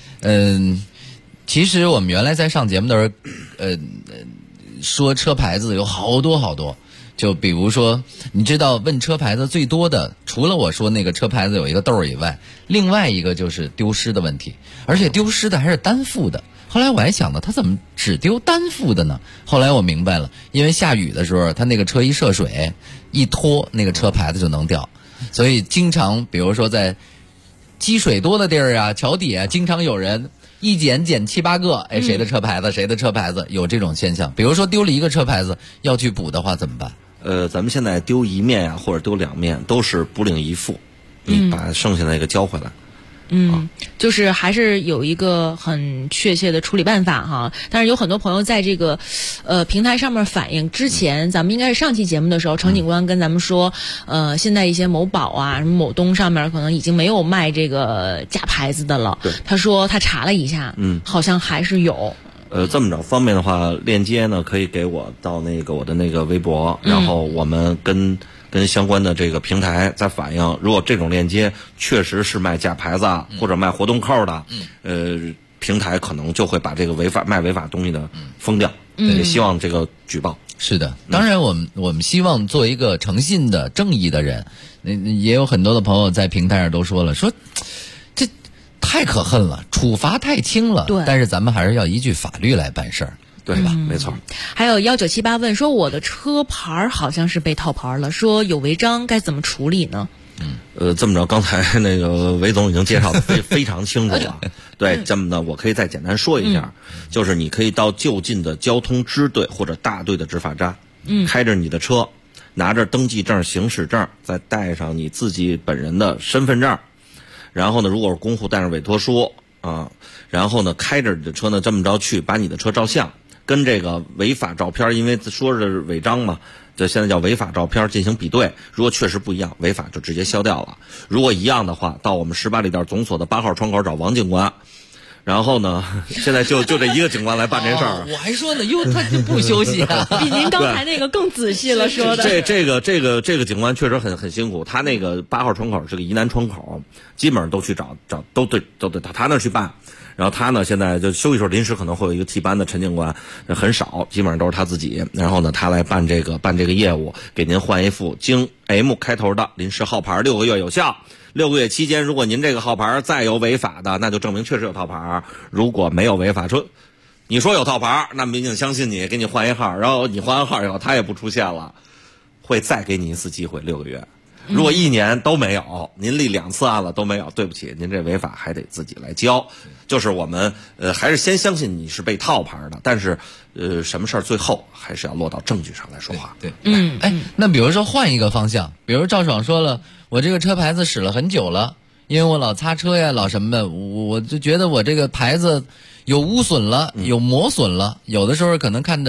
其实我们原来在上节目的时候，说车牌子有好多，就比如说，你知道问车牌子最多的，除了我说那个车牌子有一个豆以外，另外一个就是丢失的问题，而且丢失的还是单付的。后来我还想到，他怎么只丢单付的呢？后来我明白了，因为下雨的时候，他那个车一涉水，一拖那个车牌子就能掉，所以经常比如说在积水多的地儿啊，桥底下经常有人一捡7、8个，谁的车牌子，有这种现象。比如说丢了一个车牌子，要去补的话怎么办？ 咱们现在丢一面或者丢2面都是不领一付，你把剩下那个交回来。 就是还是有一个很确切的处理办法哈。但是有很多朋友在这个平台上面反映，之前咱们应该是上期节目的时候，程警官跟咱们说，现在一些某宝啊、什么某东上面可能已经没有卖这个假牌子的了。他说他查了一下，好像还是有。 这么着方便的话，链接呢可以给我到那个我的那个微博，然后我们跟相关的这个平台再反映，如果这种链接确实是卖假牌子或者卖活动扣的，平台可能就会把这个卖违法东西的封掉。也希望这个举报。 是的，当然我们希望做一个诚信的、正义的人。也有很多的朋友在平台上都说了，说这太可恨了，处罚太轻了。 对， 但是咱们还是要依据法律来办事儿。 对吧？没错。 还有1978问说，我的车牌好像是被套牌了，说有违章，该怎么处理呢？ 这么着，刚才那个韦总已经介绍的非常清楚了。对，这么的，我可以再简单说一下，就是你可以到就近的交通支队或者大队的执法站，开着你的车，拿着登记证、行驶证，再带上你自己本人的身份证，然后呢，如果是公户，带上委托书啊，然后呢，开着你的车呢，这么着去把你的车照相。跟这个违法照片，因为说是违章嘛，就现在叫违法照片进行比对，如果确实不一样，违法就直接消掉了。如果一样的话，到我们18里店总所的8号窗口找王警官。然后呢，现在就这一个警官来办这事儿。 我还说呢，他就不休息啊， 比您刚才那个更仔细了说的。 这个警官确实很辛苦，他那个8号窗口是个疑难窗口，基本上都去找，都对他那去办。然后他呢，现在就休息时候临时可能会有一个替班的陈警官，很少，基本上都是他自己。然后呢，他来办这个业务，给您换一副京 M 开头的临时号牌，6个月有效。6个月期间，如果您这个号牌再有违法的，那就证明确实有套牌。如果没有违法，你说有套牌，那民警相信你，给你换一号，然后你换完号以后他也不出现了，会再给你一次机会6个月。如果1年都没有，您立2次案了都没有，对不起，您这违法还得自己来交。就是我们还是先相信你是被套牌的，但是什么事儿最后还是要落到证据上来说话。 对，那比如说换一个方向，比如赵爽说了，我这个车牌子使了很久了，因为我老擦车呀，老什么的，我就觉得我这个牌子有污损了，有磨损了，有的时候可能看着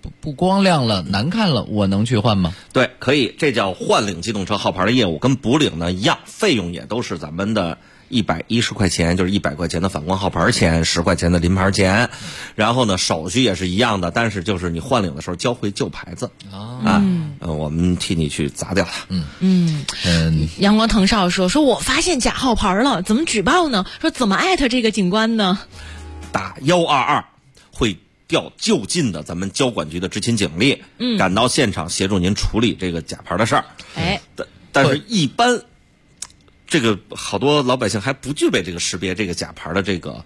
不光亮了，难看了，我能去换吗？ 对，可以，这叫换领机动车号牌的业务，跟补领呢一样，费用也都是咱们的110块钱，就是100块钱的反光号牌钱，10块钱的临牌钱，然后呢手续也是一样的，但是就是你换领的时候交回旧牌子我们替你去砸掉它。 阳光腾少说我发现假号牌了，怎么举报呢？说怎么艾特这个警官呢？ 打122会调就近的咱们交管局的执勤警力，赶到现场协助您处理这个假牌的事儿。但是一般这个好多老百姓还不具备这个识别这个假牌的这个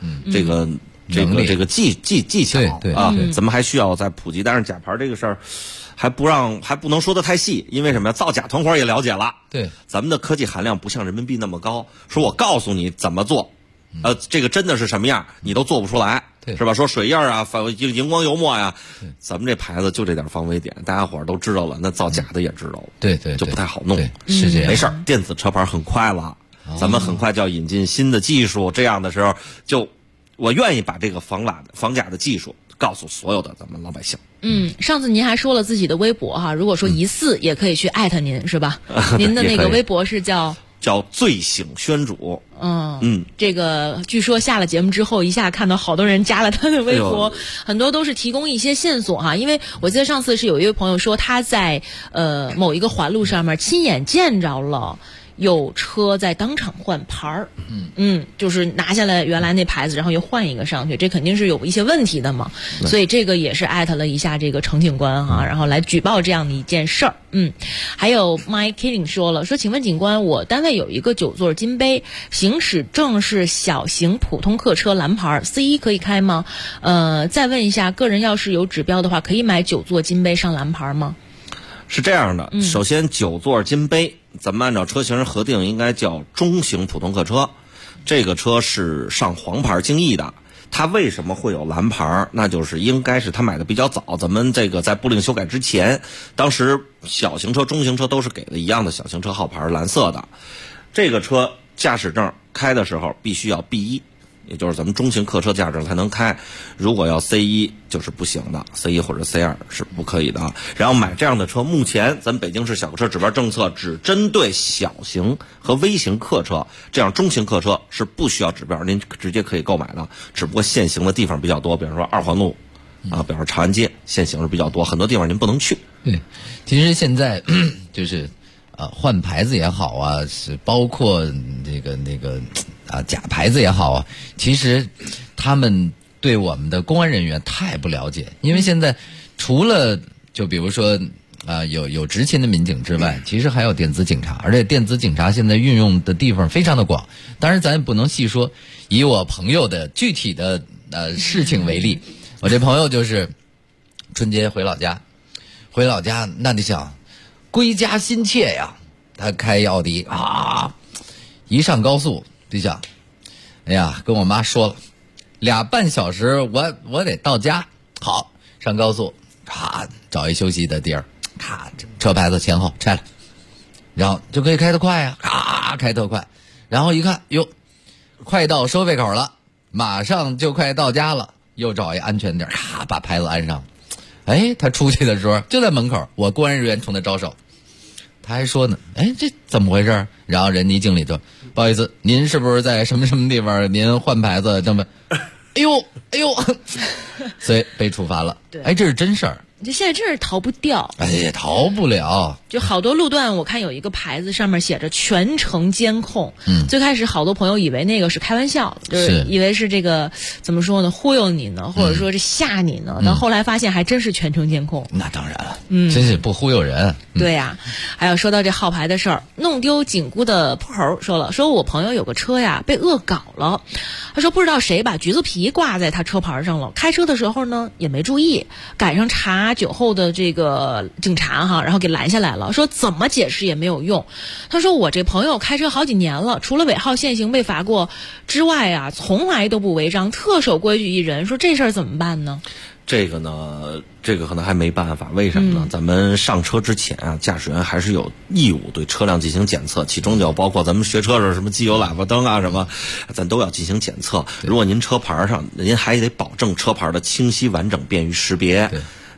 技巧啊，咱们还需要再普及。但是假牌这个事儿还不能说的太细，因为什么呀？造假团伙也了解了， 对， 咱们的科技含量不像人民币那么高，说我告诉你怎么做，这个真的是什么样，你都做不出来，是吧？说水印啊，荧光油墨呀，咱们这牌子就这点防伪点，大家伙儿都知道了，那造假的也知道了， 对， 就不太好弄， 是这样。 没事儿，电子车牌很快了，咱们很快就要引进新的技术，这样的时候我愿意把这个防假的技术告诉所有的咱们老百姓。 上次您还说了自己的微博哈，如果说疑似也可以去艾特您，是吧？您的那个微博是叫醉醒宣主。 这个据说下了节目之后，一下看到好多人加了他的微博，很多都是提供一些线索哈。因为我记得上次是有一位朋友说他在某一个环路上面亲眼见着了有车在当场换牌儿，就是拿下来原来那牌子，然后又换一个上去，这肯定是有一些问题的嘛。所以这个也是艾特了一下这个程警官哈，然后来举报这样的一件事儿。还有 My Killing 说请问警官，我单位有一个9座金杯，行驶证是小型普通客车蓝牌 C1 可以开吗？再问一下，个人要是有指标的话，可以买9座金杯上蓝牌吗？ 是这样的，首先9座金杯，咱们按照车型核定应该叫中型普通客车，这个车是上黄牌京 E 的。它为什么会有蓝牌？那就是应该是他买的比较早，咱们这个在布令修改之前，当时小型车、中型车都是给的一样的小型车号牌，蓝色的。这个车驾驶证开的时候必须要 B1，也就是咱们中型客车驾驶证才能开，如果要 C1 就是不行的， C1 或者 C2 是不可以的。然后买这样的车，目前咱北京市小客车指标政策只针对小型和微型客车，这样中型客车是不需要指标，您直接可以购买的，只不过限行的地方比较多，比如说2环路比如说长安街限行是比较多，很多地方您不能去。 对，其实现在就是换牌子也好啊，是包括那个假牌子也好啊，其实他们对我们的公安人员太不了解，因为现在除了就比如说有执勤的民警之外，其实还有电子警察，而且电子警察现在运用的地方非常的广。当然咱也不能细说，以我朋友的具体的事情为例，我这朋友就是春节回老家，那你想归家心切呀，他开奥迪一上高速就想，哎呀，跟我妈说了2半小时我得到家。好，上高速找一休息的地儿，车牌子前后拆了，然后就可以开得快呀，开特快。然后一看，哟，快到收费口了，马上就快到家了，又找一安全点，把牌子安上。哎，他出去的时候就在门口，我公安人员冲他招手，他还说呢，哎，这怎么回事？然后人家经理就，不好意思，您是不是在什么什么地方您换牌子这么，哎呦，所以被处罚了。哎，这是真事儿。 这现在真是逃不掉， 也逃不了。 就好多路段，我看有一个牌子上面写着全程监控。最开始好多朋友以为那个是开玩笑，就是以为是这个怎么说呢，忽悠你呢，或者说是吓你呢。但后来发现还真是全程监控。 那当然了，真是不忽悠人。 对呀，还有说到这号牌的事儿，弄丢紧箍的泼猴说了，说我朋友有个车呀被恶搞了，他说不知道谁把橘子皮挂在他车牌上了，开车的时候呢也没注意，赶上查酒后的这个警察哈，然后给拦下来了，说怎么解释也没有用。他说我这朋友开车好几年了，除了尾号限行被罚过之外啊，从来都不违章，特守规矩一人。说这事儿怎么办呢？ 这个呢，这个可能还没办法。为什么呢？咱们上车之前啊，驾驶员还是有义务对车辆进行检测，其中就包括咱们学车时候什么机油喇叭灯啊什么，咱都要进行检测。如果您车牌上，您还得保证车牌的清晰完整，便于识别。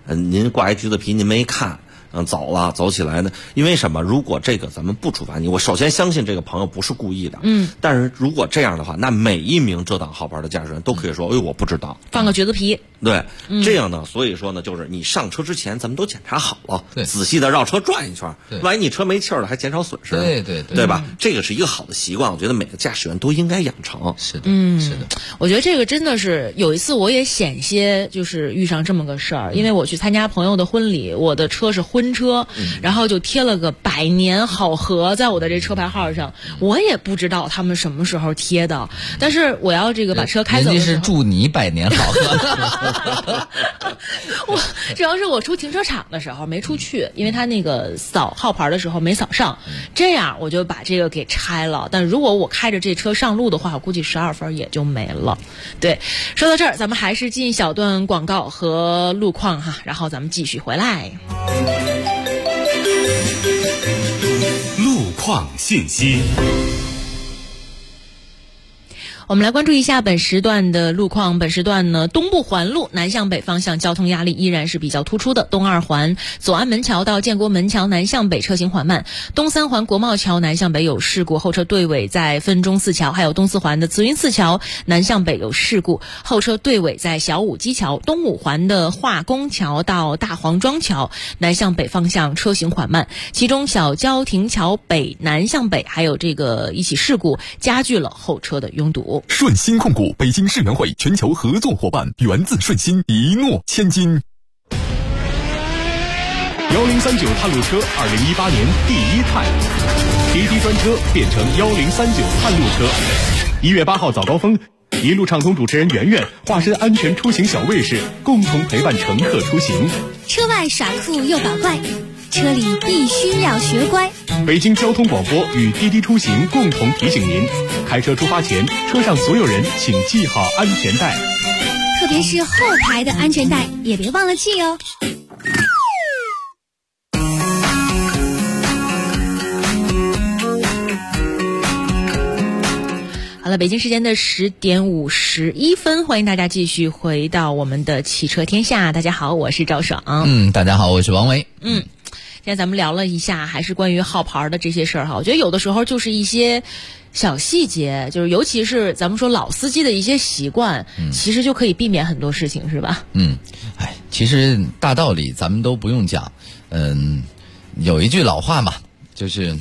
您挂一橘子皮您没看。走起来呢？因为什么？如果这个咱们不处罚你，我首先相信这个朋友不是故意的。但是如果这样的话，那每一名这档号牌的驾驶员都可以说：“哎，我不知道。” 放个橘子皮。 对，这样呢，所以说呢，就是你上车之前咱们都检查好了，仔细的绕车转一圈，万一你车没气儿了，还减少损失，对吧？这个是一个好的习惯，我觉得每个驾驶员都应该养成。 是的，是的。 我觉得这个真的是有一次我也险些就是遇上这么个事儿，因为我去参加朋友的婚礼，我的车是婚车，然后就贴了个百年好合在我的这车牌号上，我也不知道他们什么时候贴的，但是我要这个把车开走的时候， 人家是祝你百年好合。 我主要是我出停车场的时候没出去，因为他那个扫号牌的时候没扫上，这样我就把这个给拆了。但如果我开着这车上路的话，我估计12分也就没了。对，说到这儿，咱们还是进一小段广告和路况哈，然后咱们继续回来。 路况信息。 我们来关注一下本时段的路况。本时段呢，东部环路南向北方向交通压力依然是比较突出的。东二环左安门桥到建国门桥南向北车行缓慢。东三环国贸桥南向北有事故，后车队尾在分钟寺桥。还有东四环的慈云寺桥南向北有事故，后车队尾在小武基桥。东五环的化工桥到大黄庄桥南向北方向车行缓慢。其中小交亭桥北南向北还有这个一起事故，加剧了后车的拥堵。 顺鑫控股北京世园会全球合作伙伴，源自顺鑫，一诺千金。 1039探路车2018年第一探，滴滴专车变成1039探路车。1月8号早高峰，一路畅通主持人圆圆化身安全出行小卫士，共同陪伴乘客出行。 车外耍酷又搞怪，车里必须要学乖。 北京交通广播与滴滴出行共同提醒您，开车出发前，车上所有人请系好安全带， 特别是后排的安全带也别忘了系哦。 好了，北京时间的10点51分，欢迎大家继续回到我们的汽车天下。大家好，我是赵爽。 大家好，我是王维。 现在咱们聊了一下，还是关于号牌的这些事儿哈。我觉得有的时候就是一些小细节，就是尤其是咱们说老司机的一些习惯，其实就可以避免很多事情，是吧？ 其实大道理咱们都不用讲。有一句老话嘛，就是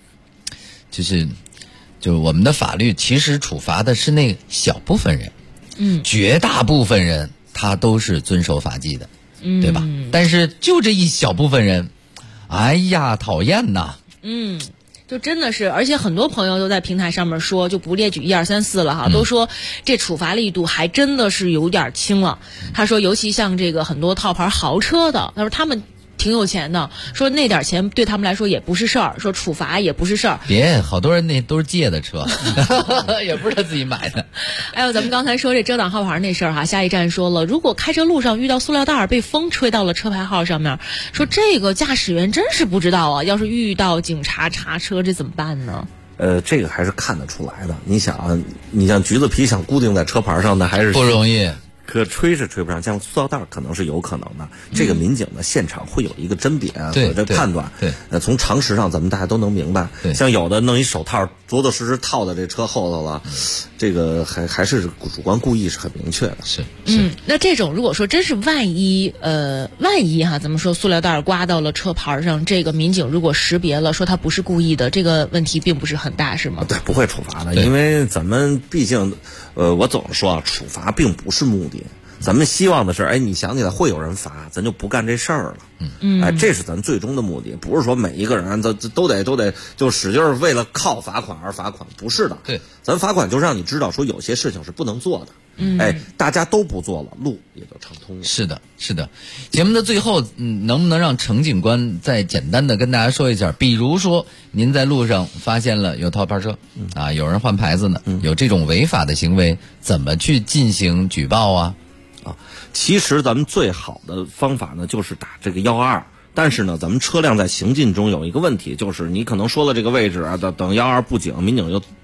我们的法律其实处罚的是那小部分人，绝大部分人他都是遵守法纪的，对吧？但是就这一小部分人，哎呀，讨厌呐！ 就真的是，而且很多朋友都在平台上面说，就不列举1、2、3、4了哈，都说这处罚力度还真的是有点轻了。他说，尤其像这个很多套牌豪车的，他说他们挺有钱的，说那点钱对他们来说也不是事儿，说处罚也不是事儿。 别，好多人那都是借的车，也不是他自己买的。 还有咱们刚才说这遮挡号牌那事儿哈，下一站说了，如果开车路上遇到塑料袋被风吹到了车牌号上面，说这个驾驶员真是不知道啊，要是遇到警察查车这怎么办呢？ 这个还是看得出来的。你想啊，你像橘子皮想固定在车牌上，那还是不容易。 可吹是吹不上，像塑料袋可能是有可能的。这个民警呢，现场会有一个甄别和这判断。从常识上咱们大家都能明白。像有的弄一手套，着着实实套在这车后头了，这个还是主观故意是很明确的。 是。 那这种如果说真是万一哈，咱们说塑料袋刮到了车牌上，这个民警如果识别了，说他不是故意的，这个问题并不是很大，是吗？ 对，不会处罚的，因为咱们毕竟。我总是说啊，处罚并不是目的，咱们希望的是，你想起来会有人罚，咱就不干这事儿了。这是咱最终的目的，不是说每一个人都得就使劲为了靠罚款而罚款，不是的。 对， 咱罚款就是让你知道说有些事情是不能做的。大家都不做了，路也就畅通了。 是的。节目的最后，能不能让程警官再简单的跟大家说一下？比如说，您在路上发现了有套牌车，有人换牌子呢，有这种违法的行为，怎么去进行举报啊？ 其实咱们最好的方法呢，就是打这个122。但是呢，咱们车辆在行进中有一个问题，就是你可能说了这个位置啊，等122不警，民警就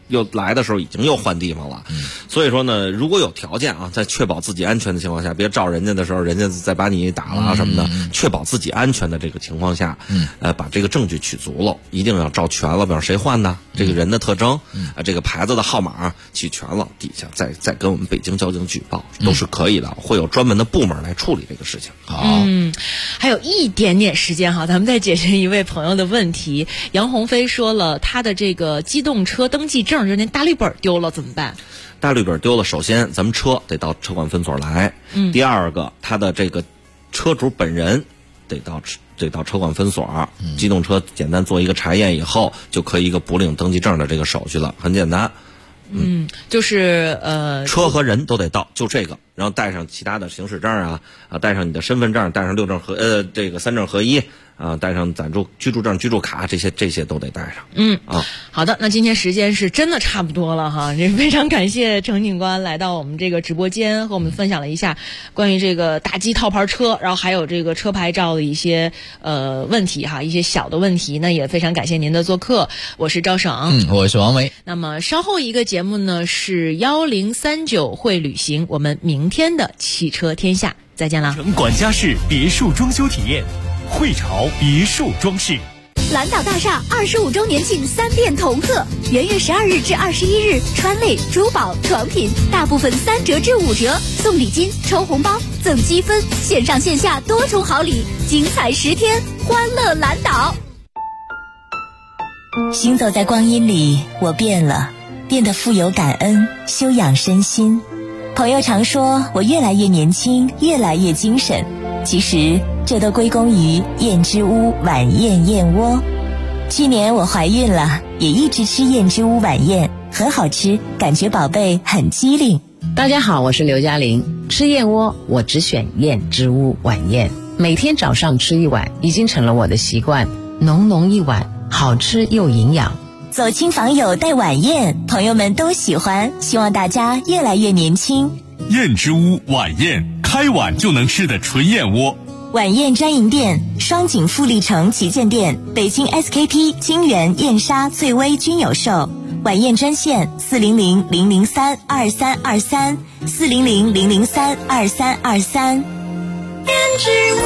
又来的时候已经又换地方了。所以说呢，如果有条件啊，在确保自己安全的情况下，别照人家的时候，人家再把你打了什么的，确保自己安全的这个情况下，把这个证据取足了，一定要照全了，比方谁换的，这个人的特征，这个牌子的号码取全了，底下再跟我们北京交警举报都是可以的，会有专门的部门来处理这个事情。 好， 还有一点点时间哈，咱们再解决一位朋友的问题。杨鸿飞说了，他的这个机动车登记证，就是那大绿本丢了怎么办？ 大绿本丢了，首先咱们车得到车管分所来，第二个他的这个车主本人得到车管分所，机动车简单做一个查验以后，就可以一个补领登记证的这个手续了，很简单。 就是车和人都得到，就这个，然后带上其他的行驶证啊，带上你的身份证，带上6证这个3证合一啊，带上暂住居住证、居住卡，这些都得带上。 好的，那今天时间是真的差不多了哈，也非常感谢程警官来到我们这个直播间，和我们分享了一下关于这个大机套牌车，然后还有这个车牌照的一些问题哈，一些小的问题。那也非常感谢您的做客，我是赵省， 我是王维。 那么稍后一个节目呢是1039会旅行，我们明天的汽车天下再见了。 城管家式别墅装修体验，汇潮别墅装饰。 蓝岛大厦25周年庆3店同贺，元月12日至21日，川类、珠宝、床品大部分3折至5折，送礼金、抽红包、赠积分，线上线下多重好礼，精彩10天，欢乐蓝岛。 行走在光阴里，我变了，变得富有感恩，修养身心。朋友常说我越来越年轻，越来越精神，其实这都归功于燕之屋晚宴燕窝。去年我怀孕了，也一直吃燕之屋晚宴，很好吃，感觉宝贝很机灵。 大家好，我是刘嘉玲。吃燕窝我只选燕之屋晚宴，每天早上吃一碗，已经成了我的习惯，浓浓一碗，好吃又营养。 走亲访友带晚宴，朋友们都喜欢，希望大家越来越年轻。 燕之屋晚宴，开碗就能吃的纯燕窝。 晚宴专营店：双井富力城旗舰店、北京 SKP、金源、燕莎、翠微均有售。晚宴专线400-003-2323 400-003-2323。 燕之屋。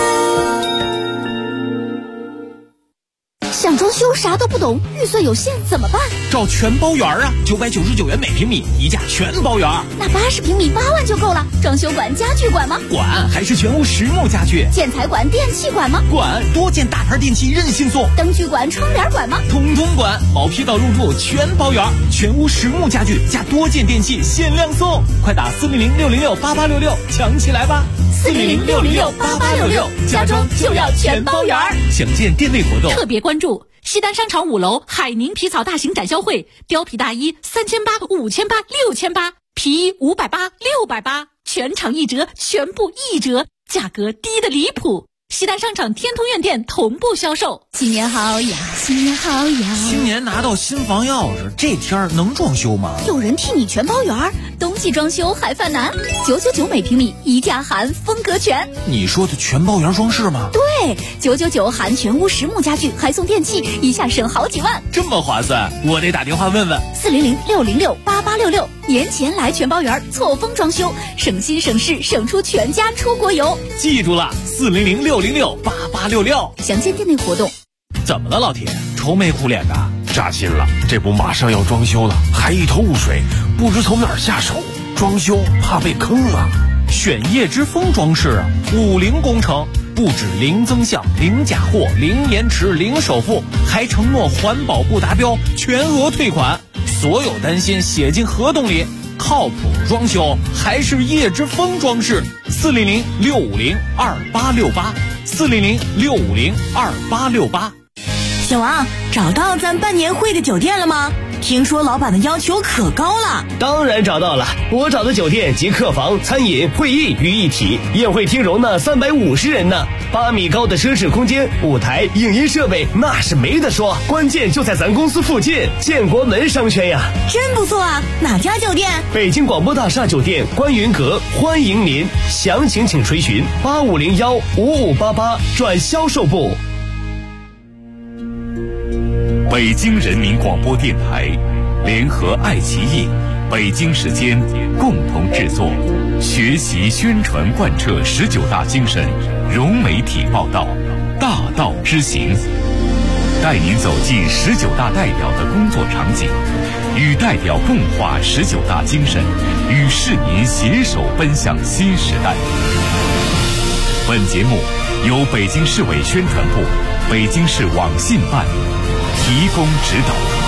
想装修啥都不懂，预算有限怎么办？ 找全包园啊，999元每平米，一价全包园。 那80平米8万就够了。装修管、家具管吗？ 管，还是全屋实木家具。 建材管、电器管吗？ 管，多件大牌电器任性送。 灯具管、窗帘管吗？ 通通管，毛坯到入住全包园，全屋实木家具加多件电器限量送，快打400-606-8866抢起来吧 ！400-606-8866，家装就要全包园。 详见店内活动。 特别关注西单商场5楼海宁皮草大型展销会，貂皮大衣3800、5800、6800，皮衣580、680，全场1折，全部1折，价格低得离谱。西单商场天通苑店同步销售。 新年好呀，新年好呀！ 新年拿到新房钥匙，这天能装修吗？ 有人替你全包圆，冬季装修还犯难，999每平米，一价含风格全。 你说的全包圆装饰吗？ 对，999含全屋实木家具，还送电器，一下省好几万， 这么划算，我得打电话问问。 400-606-8866，年前来全包圆，错峰装修，省心省事，省出全家出国游。 记住了，400-606-8866， 详见店内活动。 怎么了，老铁？愁眉苦脸的？ 扎心了，这不马上要装修了，还一头雾水，不知从哪儿下手。装修怕被坑啊！ 选叶之峰装饰啊，50工程，不止零增项、零假货、零延迟、零首付，还承诺环保不达标全额退款，所有担心写进合同里。靠谱装修还是叶之峰装饰，400-650-2868，400-650-2868。 小王，找到咱办年会的酒店了吗？听说老板的要求可高了。 当然找到了，我找的酒店集客房、餐饮、会议于一体，宴会厅容纳350人呢，8米高的奢侈空间，舞台、影音设备那是没得说，关键就在咱公司附近，建国门商圈呀。 真不错啊，哪家酒店？ 北京广播大厦酒店观云阁，欢迎您，详情请垂询8501-5588转销售部。 北京人民广播电台联合爱奇艺、北京时间共同制作，学习宣传贯彻19大精神，融媒体报道，大道之行，带您走进19大代表的工作场景，与代表共话19大精神，与市民携手奔向新时代。本节目由北京市委宣传部、北京市网信办提供指导。